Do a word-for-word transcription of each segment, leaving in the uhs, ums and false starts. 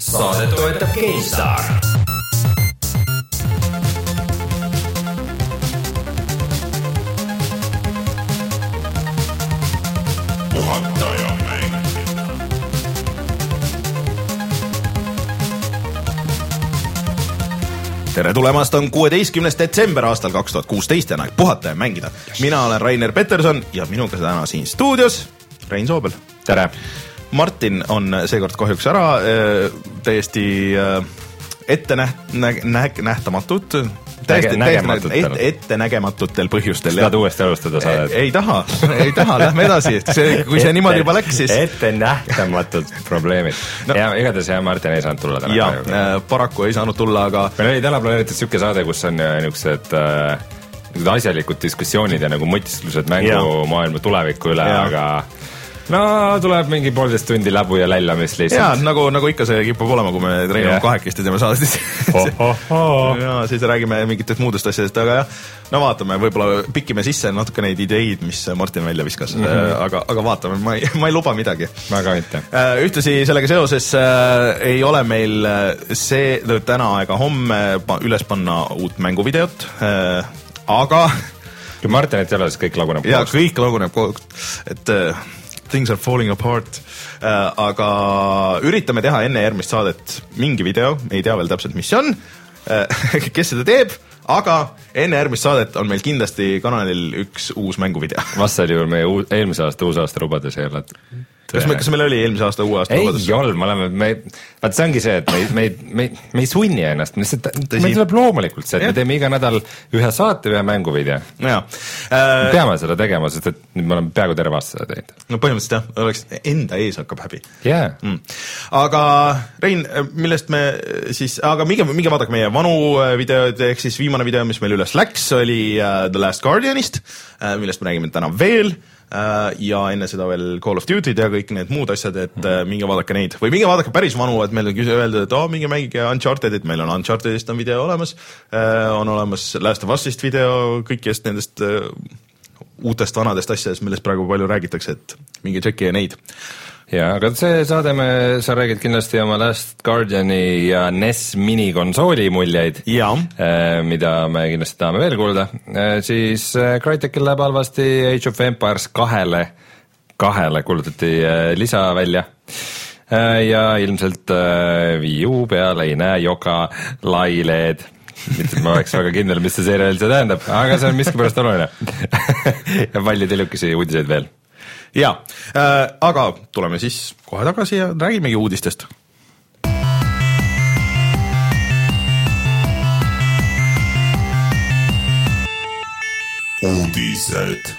Saadet toetab GameStar. Puhataja mängida. Tere tulemast, on kuueteistkümnes detsember aastal kaks tuhat kuusteist ja näed Puhataja mängida. Mina olen Rainer Peterson ja minuga täna siin stuudios Rein Soobel. Tere! Martin on seekord kahjuks ära, täiesti ette näht, näht, nähtamatud, täiesti nägematutel. ette nägematutel põhjustel. Saad uuesti alustada saadet? Ei, ei taha, ei taha, lähme edasi. See, kui see niimoodi juba läks, siis... Ette nähtamatud probleemid. No. Ja igatahes jah, Martin ei saanud tulla täna. Ja, paraku ei saanud tulla, aga... Meil oli täna planeeritud siuke saade, kus on niisugused äh, asjalikud diskussioonid ja nagu mõtisklused mängumaailma tuleviku üle, ja. Aga... No tuleb mingi poolteist tundi läbu ja lällamist lihtsalt. Jaa, nagu, nagu ikka see kipub olema, kui me treenime yeah. kahekesti teeme saadet. Oh, oh, oh. Ja, siis räägime mingitest muudest asjadest, aga jah, no vaatame, võib-olla pikime sisse natuke neid ideid, mis Martin välja viskas, mm -hmm. aga, aga vaatame, ma ei, ma ei luba midagi. Väga mitte. Ühtlasi sellega seoses äh, ei ole meil see täna ega homme üles panna uut mänguvideot, äh, aga... Kui Martinit ei ole, siis kõik laguneb koos. Jaa, kõik laguneb koos, et... Äh, Things are falling apart, äh, aga üritame teha enne järgmist saadet mingi video, ei tea veel täpselt, mis see on, äh, kes seda teeb, aga enne järgmist saadet on meil kindlasti kanalil üks uus mänguvideo. Vastal juhul meie uus, eelmise aasta uus aasta lubades ei ole. Kas, me, kas meil oli eelmise aasta uue aasta ei lubades? Ei olnud, me oleme, me, vaat see ongi see, et me, me, me, me ei sunni ennast, me tuleb loomulikult see, et ja. Me teeme iga nädal ühe saate, ühe mänguvideo. No jah. Me peame seda tegema, sest et nüüd me oleme peaaegu terve aasta seda teinud. No põhimõtteliselt jah, oleks enda ees hakkab häbi. Yeah. Mm. Aga Rein, millest me siis, aga minge, minge vaadake meie vanu videod, ehk siis viimane video, mis meil üles läks, oli uh, The Last Guardianist, uh, millest me räägime täna veel. Ja enne seda veel Call of Duty ja kõik need muud asjad, et mm-hmm. minge vaadake neid või minge vaadake päris vanu, et meil on öelda, et oh, minge mängige Uncharted, et meil on Unchartedist on video olemas, on olemas Last of Usist video, kõikidest nendest uutest vanadest asjadest, millest praegu palju räägitakse, et minge tšekki neid. Ja, aga see saade me, sa räägid kindlasti oma Last Guardiani ja N E S minikonsooli muljeid, äh, mida me kindlasti tahame veel kuulda. Äh, siis äh, Crytekil läheb halvasti Age of Empires kahele, kahele kuulutati äh, lisa välja. Äh, ja ilmselt äh, Wii U peale ei näe joka laileed. Mitte, ma oleks väga kindel, mis see seerial see tähendab, aga see on miskipärast oluline. Ja palju tilukesi uudiseid veel. Ja, äh, aga tuleme siis kohe tagasi ja räägimegi uudistest. Uudised.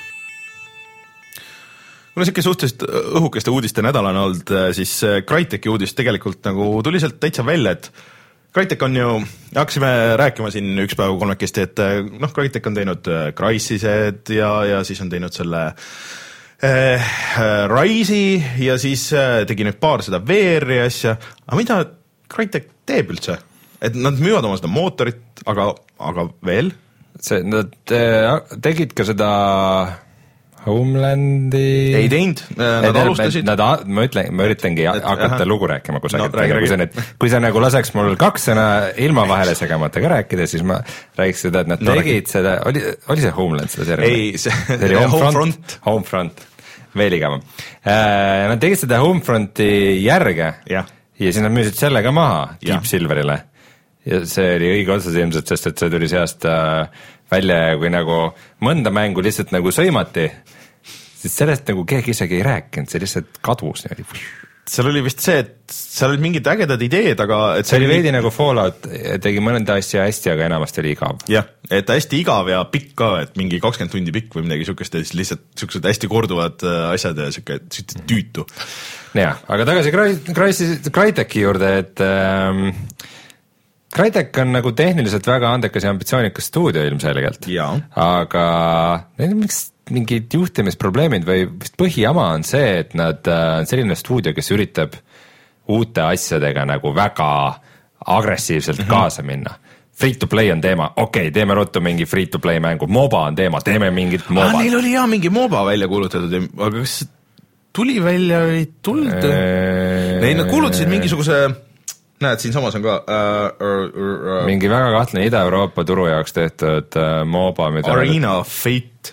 Kuna siuke suhteliselt õhukeste uudiste nädal on olnud, siis Cryteki uudist tegelikult nagu tuli sealt täitsa välja, et Crytek on ju, hakkasime rääkima siin üks päev kolmekesti, et noh, Crytek on teinud Crysised ja, ja siis on teinud selle Äh, Rise'i ja siis äh, tegi nüüd paar seda V R-i asja, aga mida Crytek teeb üldse? Et nad müüvad oma seda mootorit, aga, aga veel? See, nad äh, tegid ka seda Homelandi... Ei teinud, nad et, alustasid... Nad, ma, ütlen, ma üritangi et, hakata aha. lugu rääkima, kui sa, no, räägi, kui, sa nüüd, kui sa nagu laseks mul kaks sõna ilma vahele segamata ka rääkida, siis ma räägiks seda, et nad no, tegid räägi. Seda... Oli, oli see Homeland seda servi? Ei, see, see oli Homefront. Homefront. Veel igavam. Nad tegid seda Homefronti järge ja. Ja siis nad müüsid selle ka maha Deep Silverile. Ja see oli õige otsas ilmselt, sest et see tuli see aasta välja, kui nagu mõnda mängu lihtsalt nagu sõimati, siis sellest nagu keegi isegi ei rääkinud, see lihtsalt kadus. Seal oli vist see, et seal olid mingid ägedad ideed, aga... Et see oli veidi nagu Fallout, tegi mõnda asja hästi, aga enamasti oli igav. Jah, et hästi igav ja pikk ka, et mingi kakskümmend tundi pikk või midagi sükest, ja siis lihtsalt süksed hästi korduvad asjad ja süke tüütu. Jah, aga tagasi Cryteki juurde, et ähm, Crytek on nagu tehniliselt väga andekas ja ambitsioonikas stuudio ilmselgelt, aga miks mingid juhtimisprobleemid või vist põhijama on see, et nad on selline stuudio, kes üritab uute asjadega nagu väga agressiivselt mm-hmm. kaasa minna. Free to play on teema, okei, okay, teeme ruttu mingi free to play mängu, MOBA on teema, teeme mingit MOBA. Ah, neil oli jah mingi MOBA välja kuulutatud, aga kas tuli välja või ei tulnud? Eee... Neil nad kuulutasid mingisuguse näed, siin samas on ka uh, uh, uh, mingi väga kahtlane Ida-Euroopa turu jaoks tehtud uh, MOBA, mida Arena nad, Fate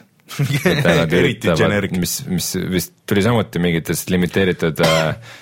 eriti generic. Mis, mis vist tuli samuti mingitest limiteeritud uh,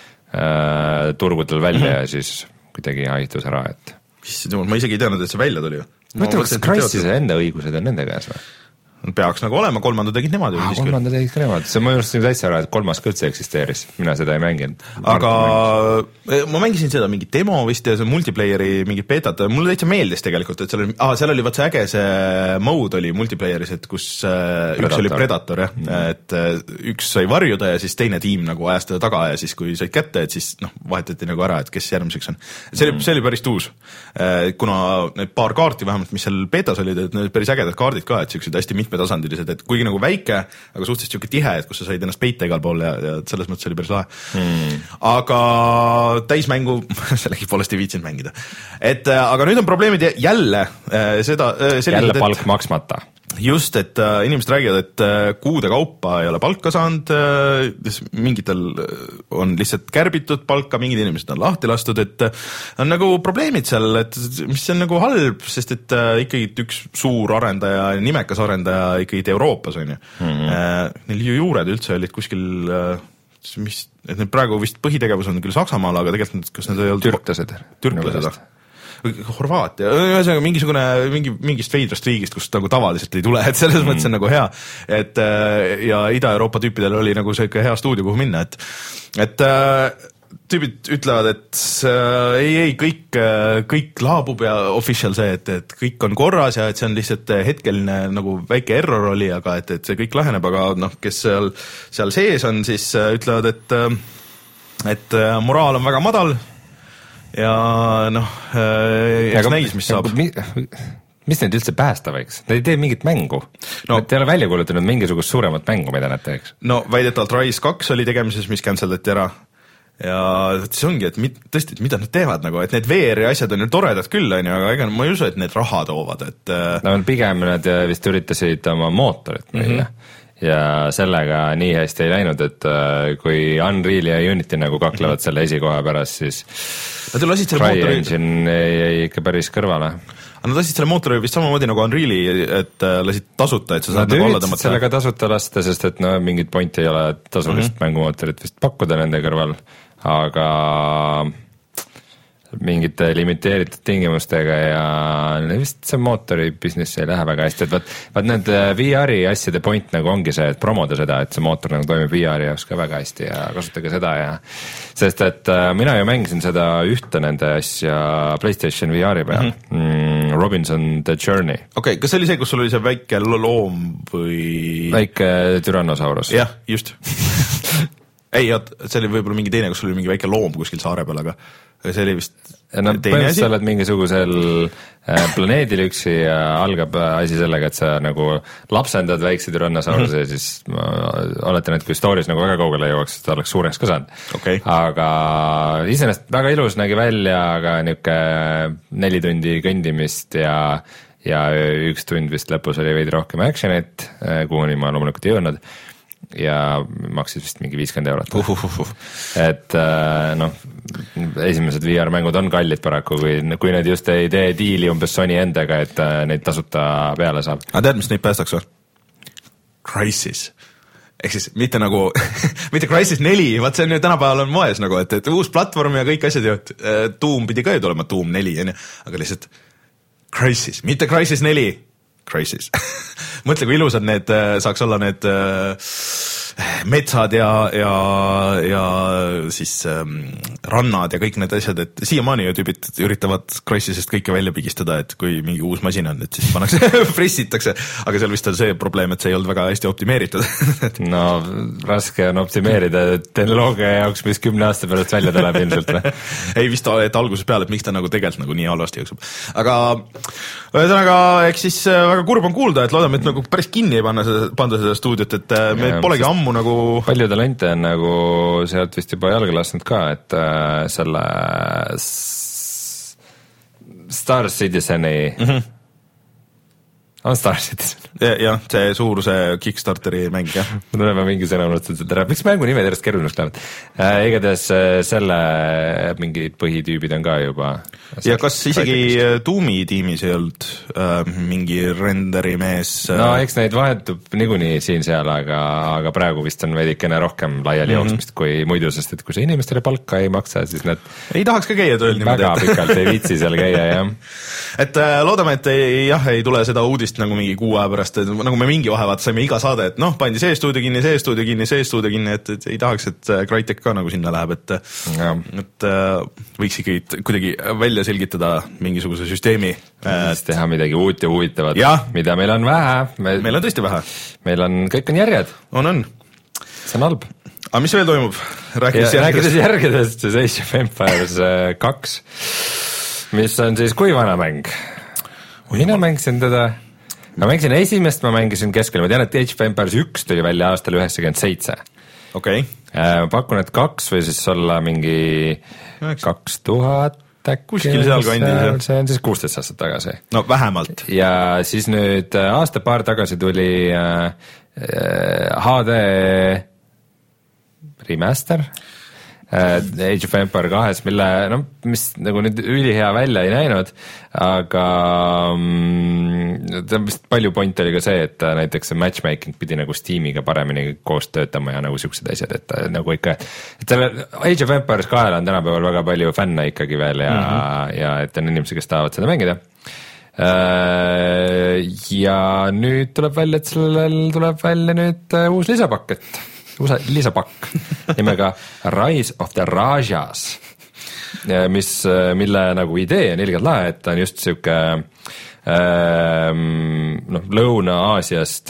uh, turgudel välja mm-hmm. ja siis kuidagi haihtus ära, et ma isegi ei teadnud, et see välja tuli. Ma ütleks, kas Crysise enda õigused on nende käes või? Peaks nagu olema, kolmanda tegid nemad. Ah, kolmanda tegid ka nemad, see on mõjust täitsa ära, et kolmas ka üldse eksisteeris, mina seda ei mänginud. Aga mängis. ma mängisin seda mingi demo vist ja see multiplayeri mingi betat, mulle täitsa meeldis tegelikult, et seal oli, ah, seal oli vaat see äge see mode oli multiplayeris, et kus Predator. Üks oli Predator, jah, mm. et üks sai varjuda ja siis teine tiim nagu ajas teda taga ja siis kui said kätte, et siis noh, vahetati nagu ära, et kes järgmiseks on. See oli, mm. see oli päris tuus, kuna need paar kaarti vähemalt, mis seal betas olid, et need päris ägedad kaardid ka, et sellised hästi mitmed tasandilised, et kuigi nagu väike, aga suhteliselt siuke tihe, et kus sa said ennast peita igal pool ja, ja selles mõttes oli päris lahe mm.. aga täismängu sellegi poolest ei viitsinud mängida. Et aga nüüd on probleemid jälle seda jälle palk et, maksmata. Just, et äh, inimesed räägivad, et äh, kuude kaupa ei ole palka saanud äh,, mingitel on lihtsalt kärbitud palka, mingid inimesed on lahti lastud, et äh, on nagu probleemid seal, et mis on nagu halb, sest et äh, ikkagi üks suur arendaja, nimekas arendaja ikkagi Euroopas on ju mm-hmm. äh, neil ju juured üldse olid kuskil äh, mis, et need praegu vist põhitegevus on küll Saksamaal, aga tegelikult kas need ei olnud türklased türklased Horvaatia, ühesõnaga mingisugune mingi, mingist veidrast riigist, kust nagu tavaliselt ei tule, et selles mm. mõttes on nagu hea, et ja Ida-Euroopa tüüpidel oli nagu see hea stuudio, kuhu minna, et et tüübid ütlevad, et äh, ei, ei, kõik, kõik laabub ja official see, et, et kõik on korras ja et see on lihtsalt hetkeline nagu väike error oli, aga et, et see kõik laheneb, aga noh, kes seal, seal sees on, siis ütlevad, et et moraal on väga madal ja noh, eks näis, mis saab. Mi, mis neid üldse päästa võiks? Nad ei tee mingit mängu. No, nad ei ole välja kuulutanud mingisugust suuremat mängu, mida nad teeks. No väidetavalt Rise kaks oli tegemises, mis canceldati ära. Ja see ongi, et mit, tõesti, et mida nad teevad nagu, et need V R-i asjad on ju toredad küll, on ju, aga ega ma ei usu, et need raha toovad, et no pigem nad vist üritasid oma mootorit müüa. Mm-hmm. Ja sellega nii hästi ei läinud, et kui Unreal ja Unity nagu kaklevad mm-hmm. selle esikoha pärast, siis CryEngine jäi ikka päris kõrvale. Aga nad lasid selle mootori vist samamoodi nagu Unreali, et lasid tasuta, et sa saad nagu alla tõmmata. Nad sellega tasuta lasta, sest et no mingit pointi ei ole tasulist mm-hmm. mängumootorit vist pakkuda nende kõrval, aga mingite limiteeritud tingimustega ja vist see mootori business ei lähe väga hästi, et vaat, vaat need V R-i asjade point nagu ongi see, et promoda seda, et see mootor nagu toimib V R-i jaoks ka väga hästi ja kasutage seda ja sest et äh, mina ju mängisin seda ühte nende asja PlayStation V R-i peal mm-hmm. mm, Robinson The Journey. Okei, okay, kas see oli see, kus sul oli see väike loom või väike Tyrannosaurus? Jah, just ei, see oli võib-olla mingi teine, kus sul oli mingi väike loom kuskil saare peal, aga see oli vist no, teine asi. Sa oled mingisugusel äh, planeedil üksi ja algab asi sellega, et sa nagu lapsendad väikse Tyrannosauruse mm-hmm. ja siis ma oletan, et kui stories nagu väga kaugele jõuaks, ta oleks suureks ka saanud. Okay. Aga iseenesest väga ilus nägi välja, aga niuke neli tundi kõndimist ja ja üks tund vist lõpus oli veidi rohkem actionit, kuhuni ma loomulikult ei jõudnud. Ja maksis vist mingi viiskümmend eurot. Uh, uh, uh. Et noh, esimesed V R-mängud on kallid paraku, kui, kui need just ei tee diili umbes Sony endaga, et neid tasuta peale saab. Aga tead, mis neid päästaks või? Crysis. Ehk siis mitte nagu, mitte Crysis neli, vaat see on ju tänapäeval on moes nagu, et, et uus platvorm ja kõik asjad ju, et Doom pidi ka ju tulema Doom neli, aga lihtsalt Crysis, mitte Crysis neli. Crysis. Mõtle, kui ilusad need saaks olla need metsad ja, ja, ja siis ähm, rannad ja kõik need asjad, et siiamaani ju tüübid üritavad Crysisest kõike välja pigistada, et kui mingi uus masin on, et siis pannakse, pressitakse, aga seal vist on see probleem, et see ei olnud väga hästi optimeeritud. No raske on optimeerida tehnoloogia jaoks, mis kümne aasta pärast välja tuleb ilmselt. Ei vist, et alguses peale, et miks ta nagu tegelikult nagu nii halvasti jookseb. Aga ühesõnaga, eks siis väga kurb on kuulda, et loodame, et nagu päris kinni ei panna seda, panda seda stuudiot, et me ja, polegi ammu nagu palju talente on nagu sealt vist juba jalga lasknud ka, et äh, selle Star Citizeni mm-hmm. on Star Citizen. jah, ja, see suur see Kickstarteri mäng, jah. ma tulen ma mingi sõna unustasin seda ära, miks mängu nimed järjest keeruliseks lähevad äh,. Igatahes selle mingid põhitüübid on ka juba. Ja kas isegi Doomi tiimis ei olnud äh, mingi renderi mees äh... no eks neid vahetub niikuinii siin-seal, aga, aga praegu vist on veidikene rohkem laiali mm -hmm. jooksmist kui muidu, sest et kui sa inimestele palka ei maksa, siis nad ei tahaks ka käia tööl niimoodi. väga pikalt ei viitsi seal käia, jah. et äh, loodame, et ei, jah, ei tule seda uudist nagu mingi kuu aja pärast, et nagu me mingi vahe vaata saime iga saade, et noh, pandi see stuudio kinni, see stuudio kinni, see stuudio kinni, et, et ei tahaks, et Crytek ka nagu sinna läheb, et ja. et äh, võiks ikkagi kuidagi välja selgitada mingisuguse süsteemi. Et... teha midagi uut ja huvitavat, mida meil on vähe. Me... meil on tõesti vähe. Meil on, kõik on järjed. On, on. See on halb. aga mis veel toimub? Rääkides, rääkides järgedest, siis Age of Empires kaks, mis on siis kui vana mäng? Mina mängisin teda, ma mängisin esimest, ma mängisin keskel, ma tean, et Age of Empires üks tuli välja aastal üheksakümmend seitse. Okei. Okay. Pakun, et kaks või siis olla mingi kaks tuhat äkki. Kuskil seal kandis. See on siis kuusteist aastat tagasi. No vähemalt. Ja siis nüüd aasta-paar tagasi tuli äh, H D remaster Age of Empire kahes, mille, no, mis nagu nüüd ülihea välja ei näinud, aga mm, ta vist palju point oli ka see, et näiteks see matchmaking pidi nagu Steamiga paremini koos töötama ja nagu siuksed asjad, et nagu ikka, et selle Age of Empires kahel on tänapäeval väga palju fänne ikkagi veel ja, mm-hmm. ja et on inimesi, kes tahavad seda mängida. Ja nüüd tuleb välja, et sellel tuleb välja nüüd uus lisapakk, et usa lisapakk nimega Rise of the Rajas, mis, mille nagu idee on ilgelt lahe, et ta on just siuke noh, Lõuna-Aasiast,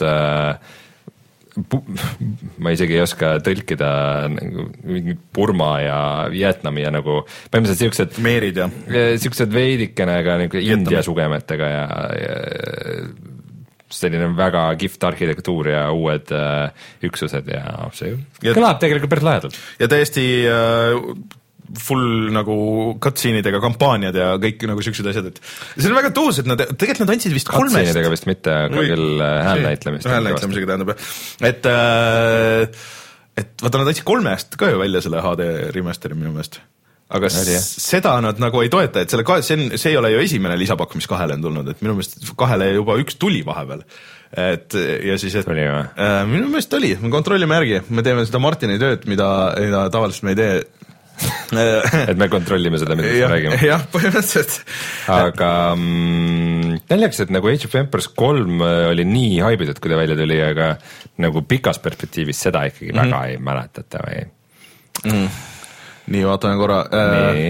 ma isegi ei oska tõlkida Burma ja Vietnami ja nagu põhimõtteliselt siuksed meerid ja siuksed veidikene ka nagu India sugemetega ja, ja selline väga kihvt arhitektuur ja uued äh, üksused ja see ja, kõlab tegelikult päris lahedalt. Ja täiesti äh, full nagu cutscene'idega kampaaniad ja kõik nagu siuksed asjad, et see on väga tuus, et nad, tegelikult nad andsid vist kolmest. Cutscene'idega vist mitte, aga küll häälnäitlemist. Häälnäitlemisega tähendab, et äh, et vaata, nad andsid kolmest ka ju välja selle H D remasteri minu meelest. Aga Äri, seda nad nagu ei toeta, et selle ka, see, on, see ei ole ju esimene lisapakk, mis kahele on tulnud, et minu meelest kahele juba üks tuli vahepeal. Et, ja siis, et oli, äh, minu meelest oli, me kontrollime järgi, me teeme seda Martini tööd, mida, mida tavaliselt me ei tee. et me kontrollime seda, mida me räägime. Jah, põhimõtteliselt. Aga mm, näljaks, et nagu Age of Empires kolm oli nii haibitud, kui ta välja tuli, aga nagu pikas perspektiivis seda ikkagi mm-hmm. väga ei mäletata või mm. nii, vaatame korra. Nii.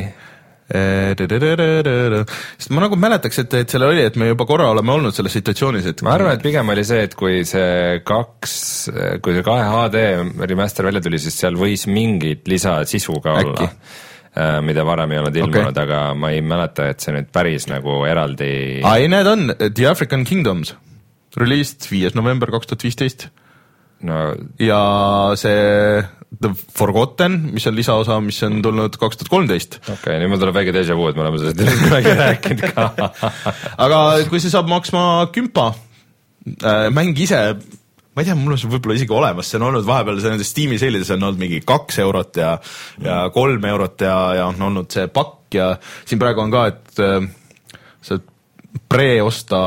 Sest ma nagu mäletaks, et, et selle oli, et me juba korra oleme olnud selles situatsioonis, et ma arvan, et pigem oli see, et kui see kaks, kui see kahe H D remaster välja tuli, siis seal võis mingit lisasisu ka olla, mida varem ei olnud ilmunud, okay. Aga ma ei mäleta, et see nüüd päris nagu eraldi ai, need on The African Kingdoms released viies november kaks tuhat viisteist no ja see The Forgotten, mis on lisaosa, mis on tulnud kaks tuhat kolmteist. Okei, okay, nüüd mul tuleb väike déjà vu, et me oleme sellest kunagi rääkinud ka. Aga kui see saab maksma kümpa, äh, mäng ise, ma ei tea, mul on see võib-olla isegi olemas, see on olnud vahepeal, see nendes Steam'i seilides on olnud mingi kaks eurot ja, ja kolm eurot ja, ja on olnud see pakk ja siin praegu on ka, et äh, see pre-osta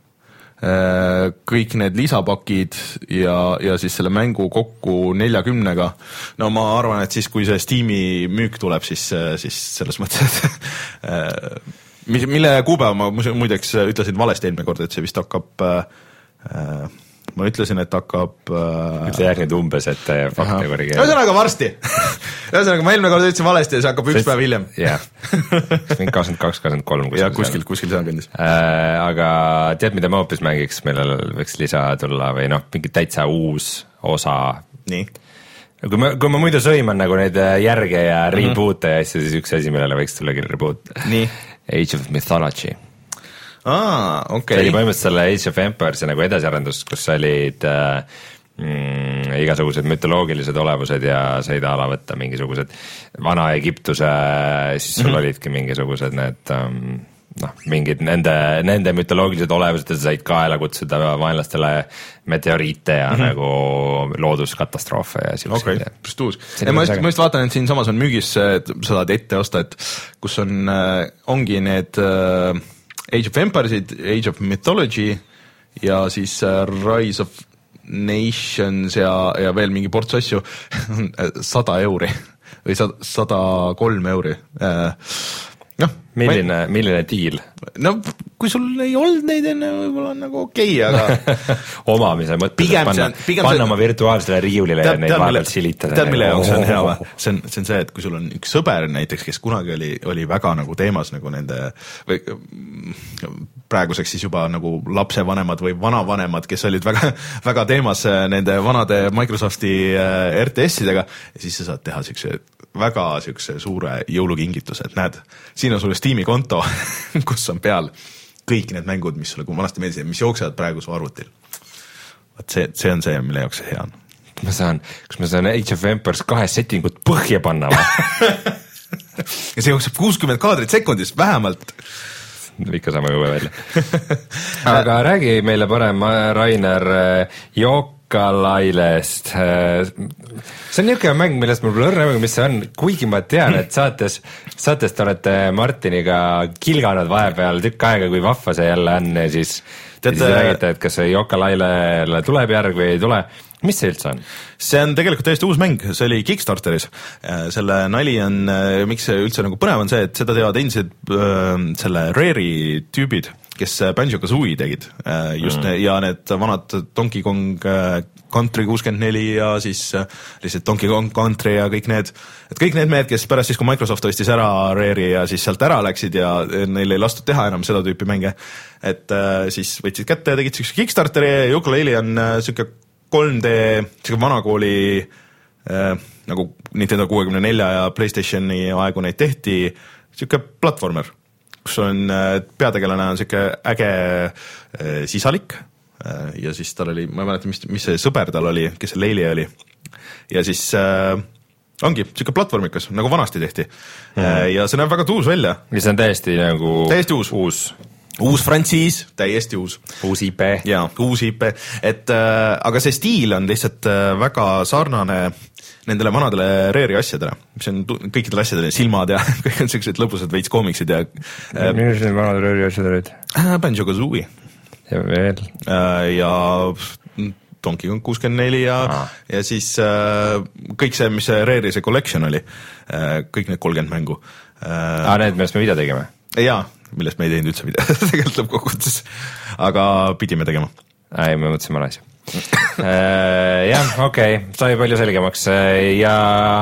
kõik need lisapakid ja, ja siis selle mängu kokku neljakümnega. No ma arvan, et siis kui see Steam'i müük tuleb, siis, siis selles mõttes, et mille kuupäeva ma muideks ütlesin valesti eelmine kord, et see vist hakkab äh, ma ütlesin, et hakkab ütle järg nüüd umbes, et fakte korrigeerida. Ühesõnaga varsti. Ühesõnaga ma eelmine kord ütlesin valesti ja see hakkab üks päev hiljem. jah, kakskümmend kaks kakskümmend kolm ja kuskil, kuskil seal kandis. äh, Aga tead, mida ma hoopis mängiks, millel võiks lisa tulla või noh, mingi täitsa uus osa. Nii kui ma, kui ma muidu sõiman nagu neid järge ja reboot'e ja asja, siis üks asi, millele võiks tulla küll reboot. Age of Mythology. Aa, okei. See oli põhimõtteliselt selle Age of Empires nagu edasiarendus, kus olid äh, mm, igasugused mütoloogilised olevused ja said ala võtta mingisugused Vana-Egiptuse, siis sul mm-hmm. olidki mingisugused need ähm, noh, mingid nende, nende mütoloogilised olevused, et said kaela kutsuda vaenlastele meteoriite ja mm-hmm. nagu looduskatastroofe ja siukseid. Okei, okay, just uus. Ja ma just, ma just vaatan, et siin samas on müügis, et sa saad ette osta, et kus on, ongi need uh, Age of Empiresid, Age of Mythology ja siis uh, Rise of Nations ja, ja veel mingi ports asju, sada euri või sada kolm euri uh, noh, milline, ma... milline diil? No kui sul ei olnud neid enne, võib-olla on nagu okei, okay, aga omamise mõttes, et panna, panna see... oma virtuaalsele riiulile tead, ja neid vahepeal silitada. Tead, mille jaoks on hea või? See on, see on see, et kui sul on üks sõber näiteks, kes kunagi oli, oli väga nagu teemas nagu nende või praeguseks siis juba nagu lapsevanemad või vanavanemad, kes olid väga, väga teemas nende vanade Microsofti R T S-idega ja siis sa saad teha siukse väga siukse suure jõulukingituse, et näed, siin on sulle Steam'i konto, kus on peal kõik need mängud, mis sulle vanasti meeldisid, mis jooksevad praegu su arvutil. Vaat see, see on see, mille jaoks see hea on. Ma saan, kas ma saan Age of Empires kahe settingut põhja panna või? Ja see jookseb kuuskümmend kaadrit sekundist vähemalt. Ikka saame õue välja. Aga räägi meile parem, Rainer, Jook Lailest. See on niisugune mäng, millest mul pole õrne, mis see on, kuigi ma tean, et saates, saates te olete Martiniga kilganud vahepeal tükk aega, kui vahva see jälle on ja siis, Tead, siis räägite, et kas see Joka Lailele tuleb järg või ei tule. Mis see üldse on? See on tegelikult täiesti uus mäng, see oli Kickstarteris. Selle nali on, miks see üldse nagu põnev on see, et seda teevad endised selle Rare'i tüübid, kes Banjo-Kazooie tegid just mm. ja need vanad Donkey Kong Country kuuskümmend neli ja siis lihtsalt Donkey Kong Country ja kõik need, et kõik need mehed, kes pärast siis, kui Microsoft ostis ära Rare'i ja siis sealt ära läksid ja neil ei lastud teha enam seda tüüpi mänge, et siis võtsid kätte ja tegid siukse Kickstarteri ja Yooka-Laylee on siuke kolm D, siuke vanakooli äh, nagu Nintendo kuuekümne nelja ja PlayStationi aegu neid tehti, siuke platvormer, kus on äh, peategelane on siuke äge äh, sisalik äh, ja siis tal oli, ma ei mäleta, mis, mis see sõber tal oli, kes see Laylee oli ja siis äh, ongi siuke platvormikas, nagu vanasti tehti mm. äh, ja see näeb väga tuus välja. Ja see on täiesti nagu täiesti uus, uus. Uus frantsiis, täiesti uus. Uus I P. Jaa, uus I P. Et, äh, aga see stiil on lihtsalt äh, väga sarnane nendele vanadele Rare'i asjadele, mis on kõikidele asjadele silmad ja kõik on sellised lõbusad veits koomiksid ja äh, millised need vanad Rare'i asjad olid? Banjo-Kazooie. Ja veel? Äh, ja Donkey Kong kuuskümmend neli ja, ah. ja siis äh, kõik see, mis see Rare'i see collection oli, äh, kõik need kolmkümmend mängu. Äh, ah, need, millest me video tegime? Jaa, millest me ei teinud üldse video, tegelikult lõppkokkuvõttes, aga pidime tegema. Ei, me mõtlesime ala asja. Jah, okei, okay, sai palju selgemaks ja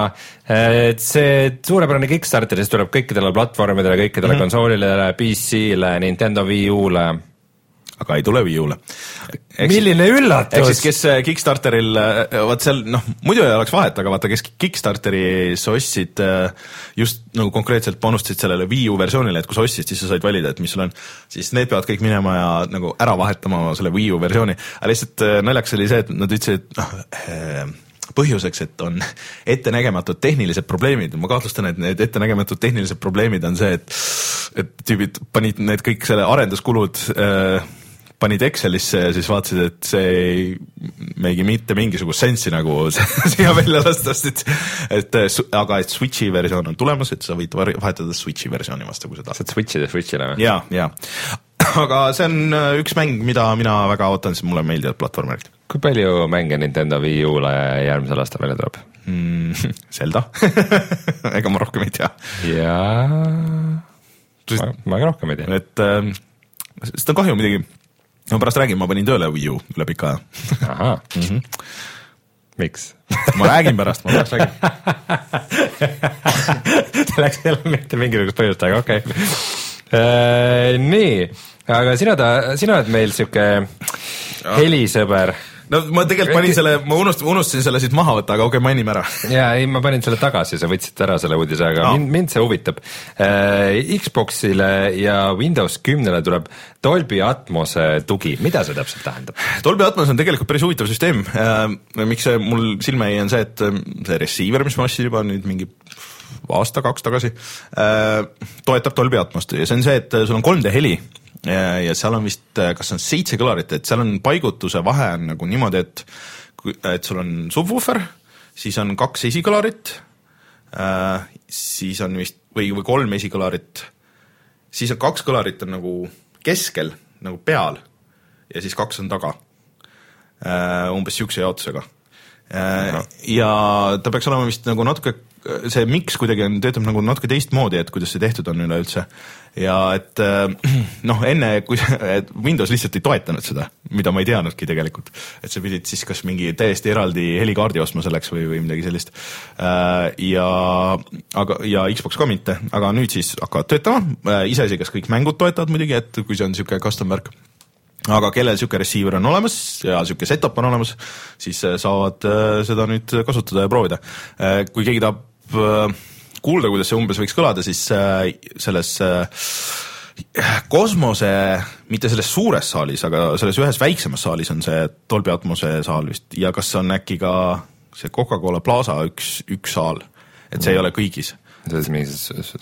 see suurepärane Kickstarter, siis tuleb kõikidele platvormidele, kõikidele mm-hmm. konsoolidele, P C-le, Nintendo Wii U-le. Aga ei tule Wii U-le. Milline üllatus! Ehk siis, kes Kickstarteril, vaat seal, noh, muidu ei oleks vahet, aga vaata, kes Kickstarteris ostsid, just nagu konkreetselt panustasid sellele Wii U versioonile, et kui sa ostsid, siis sa said valida, et mis sul on, siis need peavad kõik minema ja nagu ära vahetama selle Wii U versiooni. Aga lihtsalt naljaks oli see, et nad ütlesid, et noh, põhjuseks, et on ettenägematud tehnilised probleemid. Ma kahtlustan, et need ettenägematud tehnilised probleemid on see, et, et tüübid panid need kõik selle arenduskulud äh, panid Excelisse ja siis vaatasid, et see ei meigi mitte mingisugust sensi nagu siia välja lastast, et, et aga et Switchi versioon on tulemas, et sa võid vahetada Switchi versiooni vastu, kui sa tahad. Saad Switchida Switchile või? Jaa, jaa. Aga see on üks mäng, mida mina väga ootan, siis mulle meeldivad platvormerid. Kui palju mänge Nintendo Wii U-le järgmisel aastal välja tuleb? Mm, Zelda. Ega ma rohkem ei tea. Jaa, ma, ma ka rohkem ei tea. Et äh, seda on kahju midagi. Ma pärast räägin, ma panin tööle Wii U üle pika aja. Ahaa. Mm-hmm. Miks? Ma räägin pärast, ma pärast räägin. Ta läks jälle mitte mingisugust põhjust, aga okei. Okay. Uh, nii, aga sina, ta, sina oled meil siuke helisõber. No ma tegelikult panin selle, ma unust, unustasin selle siit maha võtta, aga okei, okay, mainime ära. Jaa, ei, ma panin selle tagasi, sa võtsid ära selle uudise, aga no. mind, mind see huvitab. Uh, Xboxile ja Windows kümnele tuleb Dolby Atmose tugi. Mida see täpselt tähendab? Dolby Atmos on tegelikult päris huvitav süsteem. Uh, miks see mul silme jäi on see, et see receiver, mis ma ostsin juba nüüd mingi aasta, kaks tagasi, toetab Dolby Atmost ja see on see, et sul on kolm D heli ja, ja seal on vist, kas on seitse kõlarit, et seal on paigutuse vahe on nagu niimoodi, et, et sul on subwoofer, siis on kaks esikõlarit, siis on vist, või, või kolm esikõlarit, siis on kaks kõlarit on nagu keskel, nagu peal ja siis kaks on taga, umbes siukse jaotusega. Ja ta peaks olema vist nagu natuke, see mix kuidagi on, töötab nagu natuke teistmoodi, et kuidas see tehtud on üleüldse. Ja et noh, enne, kui et Windows lihtsalt ei toetanud seda, mida ma ei teadnudki tegelikult, et sa pidid siis kas mingi täiesti eraldi helikaardi ostma selleks või, või midagi sellist. Ja, aga, ja Xbox ka mitte, aga nüüd siis hakkavad töötama, iseasi, kas kõik mängud toetavad muidugi, et kui see on siuke custom värk. Aga kellel siuke receiver on olemas ja siuke setup on olemas, siis saavad seda nüüd kasutada ja proovida. Kui keegi tahab kuulda, kuidas see umbes võiks kõlada, siis selles kosmose, mitte selles suures saalis, aga selles ühes väiksemas saalis on see Dolby Atmose saal vist ja kas on äkki ka see Coca-Cola Plaza üks, üks saal, et see ei ole kõigis. See on mingi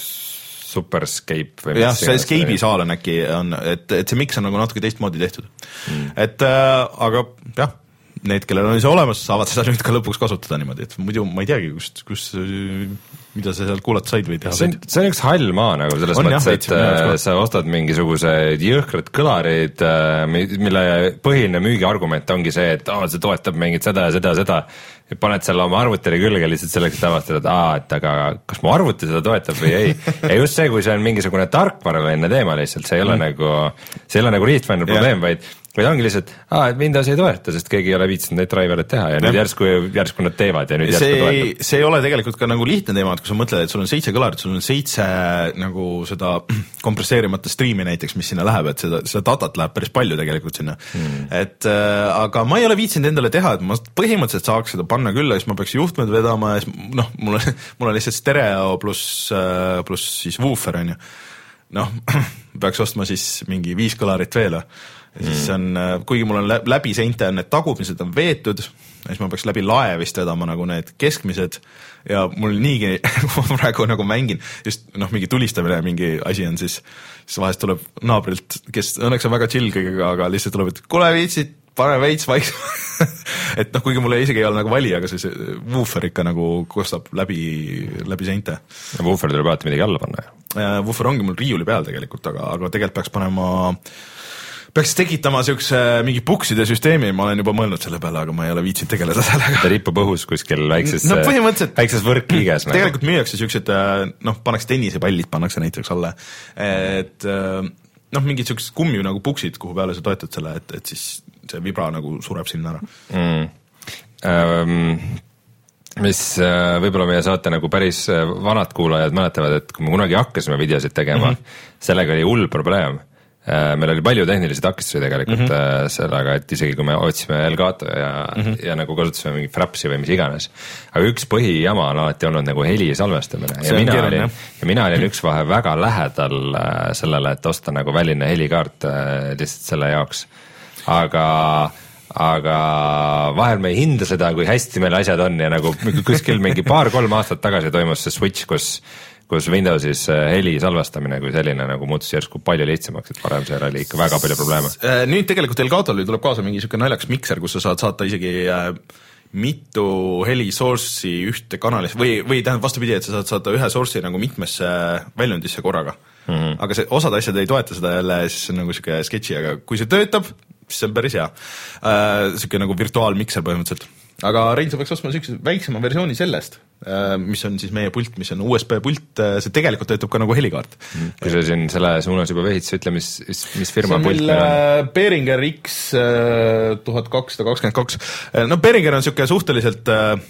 Superscape või jah, see Scape'i saal on äkki, on, et, et see mix on nagu natuke teistmoodi tehtud. Mm. Et äh, aga jah, need, kellel on see olemas, saavad seda nüüd ka lõpuks kasutada niimoodi, et muidu ma ei teagi, kus, kus, mida sa sealt kuulata said või teha. See on, see on üks hall maa nagu selles on mõttes, jah, et sa ostad mingisugused jõhkrad kõlarid, mille põhiline müügiargument ongi see, et oh, see toetab mingit seda ja seda ja seda. Ja paned selle oma arvutile külge lihtsalt selleks, et avastada, et aa, et aga kas mu arvuti seda toetab või ei. Ja just see, kui see on mingisugune tarkvaravenne teema lihtsalt, see ei ole mm. nagu, see ei ole nagu riistvanne probleem, yeah. vaid või ongi lihtsalt, aa, et Windows ei toeta, sest keegi ei ole viitsinud neid drivereid teha ja, ja nüüd järsku, järsku nad teevad ja nüüd see, järsku toetab. See ei ole tegelikult ka nagu lihtne teema, et kui sa mõtled, et sul on seitse kõlarit, sul on seitse nagu seda kompresseerimata striimi näiteks, mis sinna läheb, et seda, seda datat läheb päris palju tegelikult sinna. Hmm. Et äh, aga ma ei ole viitsinud endale teha, et ma põhimõtteliselt saaks seda panna küll, siis ma peaks juhtmed vedama ja siis noh, mul on, mul on lihtsalt stereo pluss, pluss siis woofer on ju. Noh, peaks ostma siis mingi viis kõlarit veel. Ja siis on, kuigi mul on läbi seinte on need tagumised on veetud, siis ma peaks läbi lae vist vedama nagu need keskmised ja mul niigi, kui ma praegu nagu mängin, just noh, mingi tulistamine mingi asi on siis, siis vahest tuleb naabrilt, kes õnneks on väga chill kõigega, aga lihtsalt tuleb, et kule viitsid, pane veits vaiks. Et noh, kuigi mulle isegi ei ole nagu vali, aga see, see woofer ikka nagu kostab läbi, läbi seinte. Ja woofer tuleb alati midagi alla panna. Ja woofer ongi mul riiuli peal tegelikult, aga, aga tegelikult peaks panema, peaks tekitama siukse mingi pukside süsteemi, ma olen juba mõelnud selle peale, aga ma ei ole viitsinud tegeleda sellega. Ta ripub õhus kuskil väikses, no, väikses võrkkiiges. Tegelikult müüakse siuksed, noh, pannakse tennisepallid, pannakse näiteks alla, et noh, mingid siuksed kummi nagu puksid, kuhu peale sa toetad selle, et, et siis see vibra nagu sureb sinna ära. Mm. Um, mis võib-olla meie saate nagu päris vanad kuulajad mäletavad, et kui me kunagi hakkasime videosid tegema, mm-hmm. sellega oli hull probleem. Meil oli palju tehnilisi takistusi tegelikult mm-hmm. sellega, et isegi kui me otsime Elgato ja, mm-hmm. ja nagu kasutasime mingi Frapsi või mis iganes. Aga üks põhijama on alati olnud nagu heli salvestamine ja mina, kirjane, olin, ja mina olin üks vahe väga lähedal sellele, et osta nagu väline helikaart lihtsalt selle jaoks. Aga, aga vahel me ei hinda seda, kui hästi meil asjad on ja nagu kuskil mingi paar-kolm aastat tagasi toimus see switch, kus kus Windowsis heli salvestamine kui selline nagu muutus järsku palju lihtsamaks, et varem seal oli ikka väga palju probleeme. Nüüd tegelikult Elgatol tuleb kaasa mingi siuke naljakas mikser, kus sa saad saata isegi mitu heli source'i ühte kanalisse või, või tähendab vastupidi, et sa saad saata ühe source'i nagu mitmesse väljundisse korraga. Mm-hmm. Aga see, osad asjad ei toeta seda jälle, siis on nagu siuke sketši, aga kui see töötab, siis see on päris hea. Äh, siuke nagu virtuaalmikser põhimõtteliselt. Aga Rein, sa peaks ostma siukse väiksema versiooni sellest, mis on siis meie pult, mis on U S B pult, see tegelikult töötab ka nagu helikaart. Kui sa siin selle suunas juba vehid, sa ütle, mis, mis firma pult meil on? Behringer X tuhat kakssada kakskümmend kaks. No Behringer on siuke suhteliselt,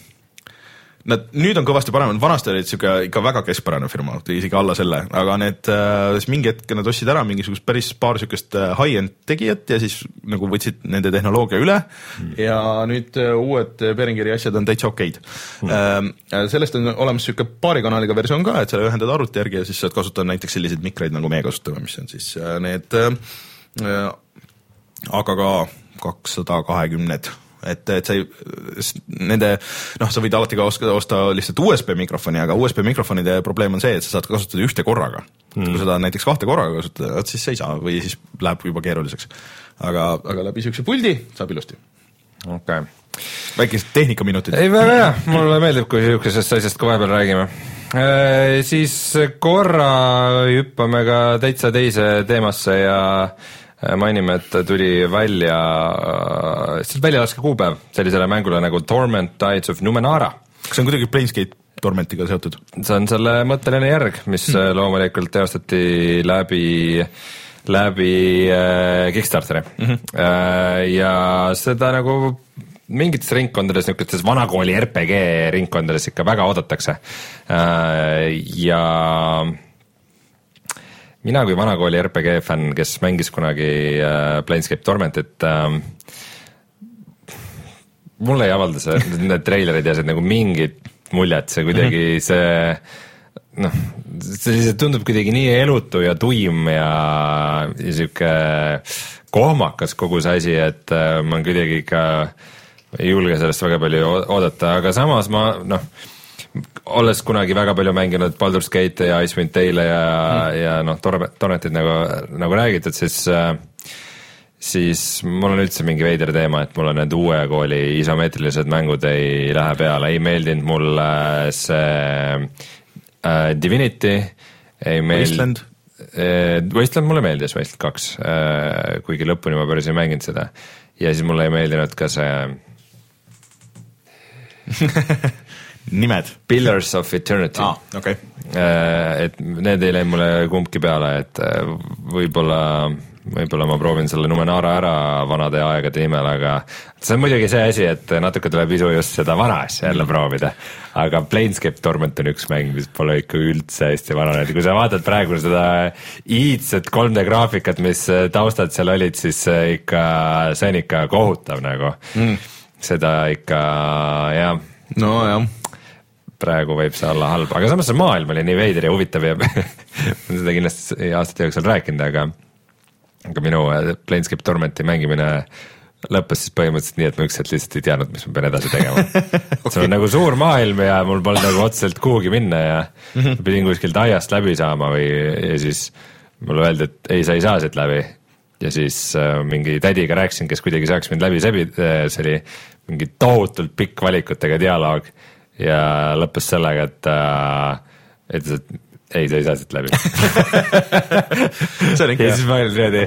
nad nüüd on kõvasti parem, vanasti olid siuke ikka väga keskpärane firma, isegi alla selle, aga need siis mingi hetk nad ostsid ära mingisugust päris paar siukest high-end tegijat ja siis nagu võtsid nende tehnoloogia üle mm. ja nüüd uued Behringeri asjad on täitsa okeid. Mm. Sellest on olemas siuke paari kanaliga versioon ka, et selle ühendad arvuti järgi ja siis saad kasutada näiteks selliseid mikreid nagu meie kasutame, mis on siis need aga ka kakssada kahekümned et, et sa ei, nende, noh, sa võid alati ka oska, osta lihtsalt U S B mikrofoni, aga U S B mikrofonide probleem on see, et sa saad kasutada ühte korraga. Mm. Kui seda näiteks kahte korraga kasutada, siis sa ei saa või siis läheb juba keeruliseks. Aga, aga läbi sükse puldi saab ilusti. Okay. Väikesed tehnikaminutid. Ei, väga hea, mulle meeldib, kui sükesest asjast ka vahepeal räägime. E, siis korra hüppame ka täitsa teise teemasse ja mainime, et tuli välja, siis väljalaske kuupäev sellisele mängule nagu Torment Tides of Numenara. Kas on kuidagi Planescape Tormentiga seotud? See on selle mõtteline järg, mis hmm. loomulikult teostati läbi läbi äh, Kickstarteri mm-hmm. äh, ja seda nagu mingites ringkondades, niisugustes vanakooli R P G ringkondades ikka väga oodatakse äh, ja mina kui vanakooli R P G fänn, kes mängis kunagi äh, Planescape Tormentit äh, mulle ei avalda see, need treilerid ja see nagu mingit muljet, see kuidagi mm-hmm. see noh, see lihtsalt tundub kuidagi nii elutu ja tuim ja niisugune kohmakas kogu see asi, et ma kuidagi ikka ei julge sellest väga palju oodata, aga samas ma noh, olles kunagi väga palju mänginud Baldur's Gate ja Icewind Dale'e ja, mm. ja noh, Torrentit nagu, nagu räägitud, siis siis mul on üldse mingi veider teema, et mul on need uue kooli isomeetrilised mängud ei lähe peale, ei meeldinud mulle see Uh, Divinity ei meeld... Wasteland uh, Wasteland mulle meeldis, Wasteland kaks uh, kuigi lõpuni ma päris ei mänginud seda ja siis mulle ei meeldinud ka see nimed Pillars of Eternity ah, okay. uh, et need ei läinud mulle kumbki peale, et uh, võib-olla võib-olla ma proovin selle Numenara ära vanade aegade nimel, aga see on muidugi see asi, et natuke tuleb isu just seda vana asja jälle proovida, aga Planescape Torment on üks mäng, mis pole ikka üldse hästi vananenud, kui sa vaatad praegu seda iidset kolm D graafikat, mis taustad seal olid, siis ikka see on ikka kohutav nagu mm. seda ikka jah no jah praegu võib see olla halb, aga samas see maailm oli nii veider ja huvitav ja seda kindlasti aastate jooksul rääkinud, aga aga minu Planescape Tormenti mängimine lõppes siis põhimõtteliselt nii, et ma üks hetk lihtsalt ei teadnud, mis ma pean edasi tegema. okay. See on nagu suur maailm ja mul pole nagu otseselt kuhugi minna ja mm -hmm. pidin kuskilt aiast läbi saama või ja siis mulle öeldi, et ei, sa ei saa siit läbi. Ja siis äh, mingi tädiga rääkisin, kes kuidagi saaks mind läbi sebi, see oli mingi tohutult pikk valikutega dialoog ja lõppes sellega, et äh, et ei, sa ei saa siit läbi. see on ikka ja siis ma olin ready.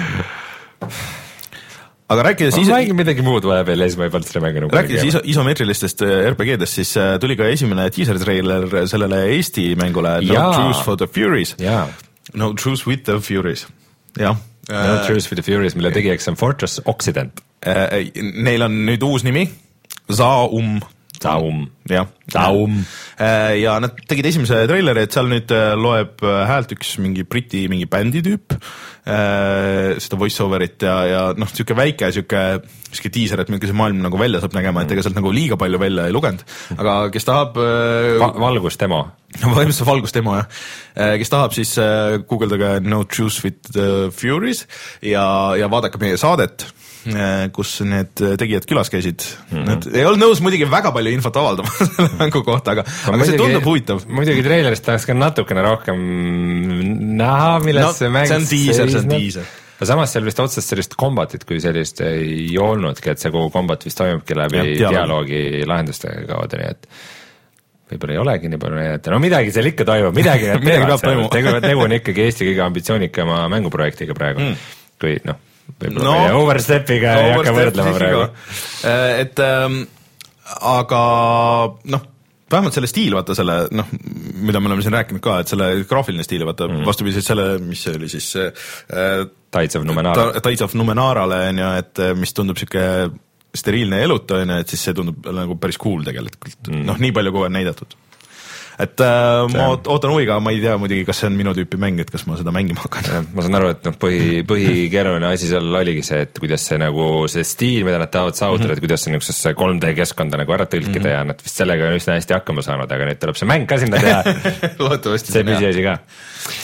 Aga rääkides ma iso... mängin midagi muud vahepeal ja siis ma ei pannud seda mängu rääkides iso isomeetrilistest R P G-dest, siis tuli ka esimene teaser trailer sellele Eesti mängule No ja. Truce for the Furies ja. No Truce with the Furies jah. No Truce with the Furies, mille tegijaks on Fortress Occident. Neil on nüüd uus nimi Zaum Zaum jah. Zaum ja nad tegid esimese traileri, et seal nüüd loeb häält üks mingi briti mingi bändi tüüp seda voice-overit ja, ja noh, siuke väike siuke, siuke teaser, et milline see maailm nagu välja saab nägema, et ega sealt nagu liiga palju välja ei lugenud, aga kes tahab Va valgustemo võimsuse valgustemo jah, kes tahab siis guugeldage No Truce with the Furies ja, ja vaadake meie saadet, kus need tegijad külas käisid mm. -hmm. Nad ei olnud nõus muidugi väga palju infot avaldama selle mängu kohta, aga, aga muidugi, see tundub huvitav. Muidugi treilerist tahaks ka natukene rohkem näha, milles no, see mäng see on teaser, see on teaser. Aga samas seal vist otsest sellist kombatit kui sellist ei olnudki, et see kogu kombat vist toimubki läbi ja, dialoogi lahendustega kaudu, nii et võib-olla ei olegi nii palju näidata, no midagi seal ikka toimub, midagi nad teevad seal, tegu, tegu on ikkagi Eesti kõige ambitsioonikama mänguprojektiga praegu mm., kui noh, võib-olla no, meie Overstepiga ei hakka võrdlema praegu. Et ähm, aga noh, vähemalt selle stiil, vaata selle, noh, mida me oleme siin rääkinud ka, et selle graafiline stiil, vaata mm. vastupidiselt selle, mis see oli siis äh, Tides of Numenara. Tides of Numenarale, on ju, et mis tundub siuke steriilne ja elutu, et siis see tundub nagu päris cool tegelikult. Mm. Noh, nii palju kui on näidatud. Et äh, ma ootan huviga, ma ei tea muidugi, kas see on minu tüüpi mäng, et kas ma seda mängima hakkan. Ma saan aru, et noh, põhi, põhikeeruline asi seal oligi see, et kuidas see nagu see stiil, mida nad tahavad saavutada, mm -hmm. et kuidas see niisugusesse kolm D keskkonda nagu ära tõlkida mm -hmm. ja nad vist sellega on üsna hästi hakkama saanud, aga nüüd tuleb see mäng ka sinna teha. Loodetavasti. see püsiasi ka.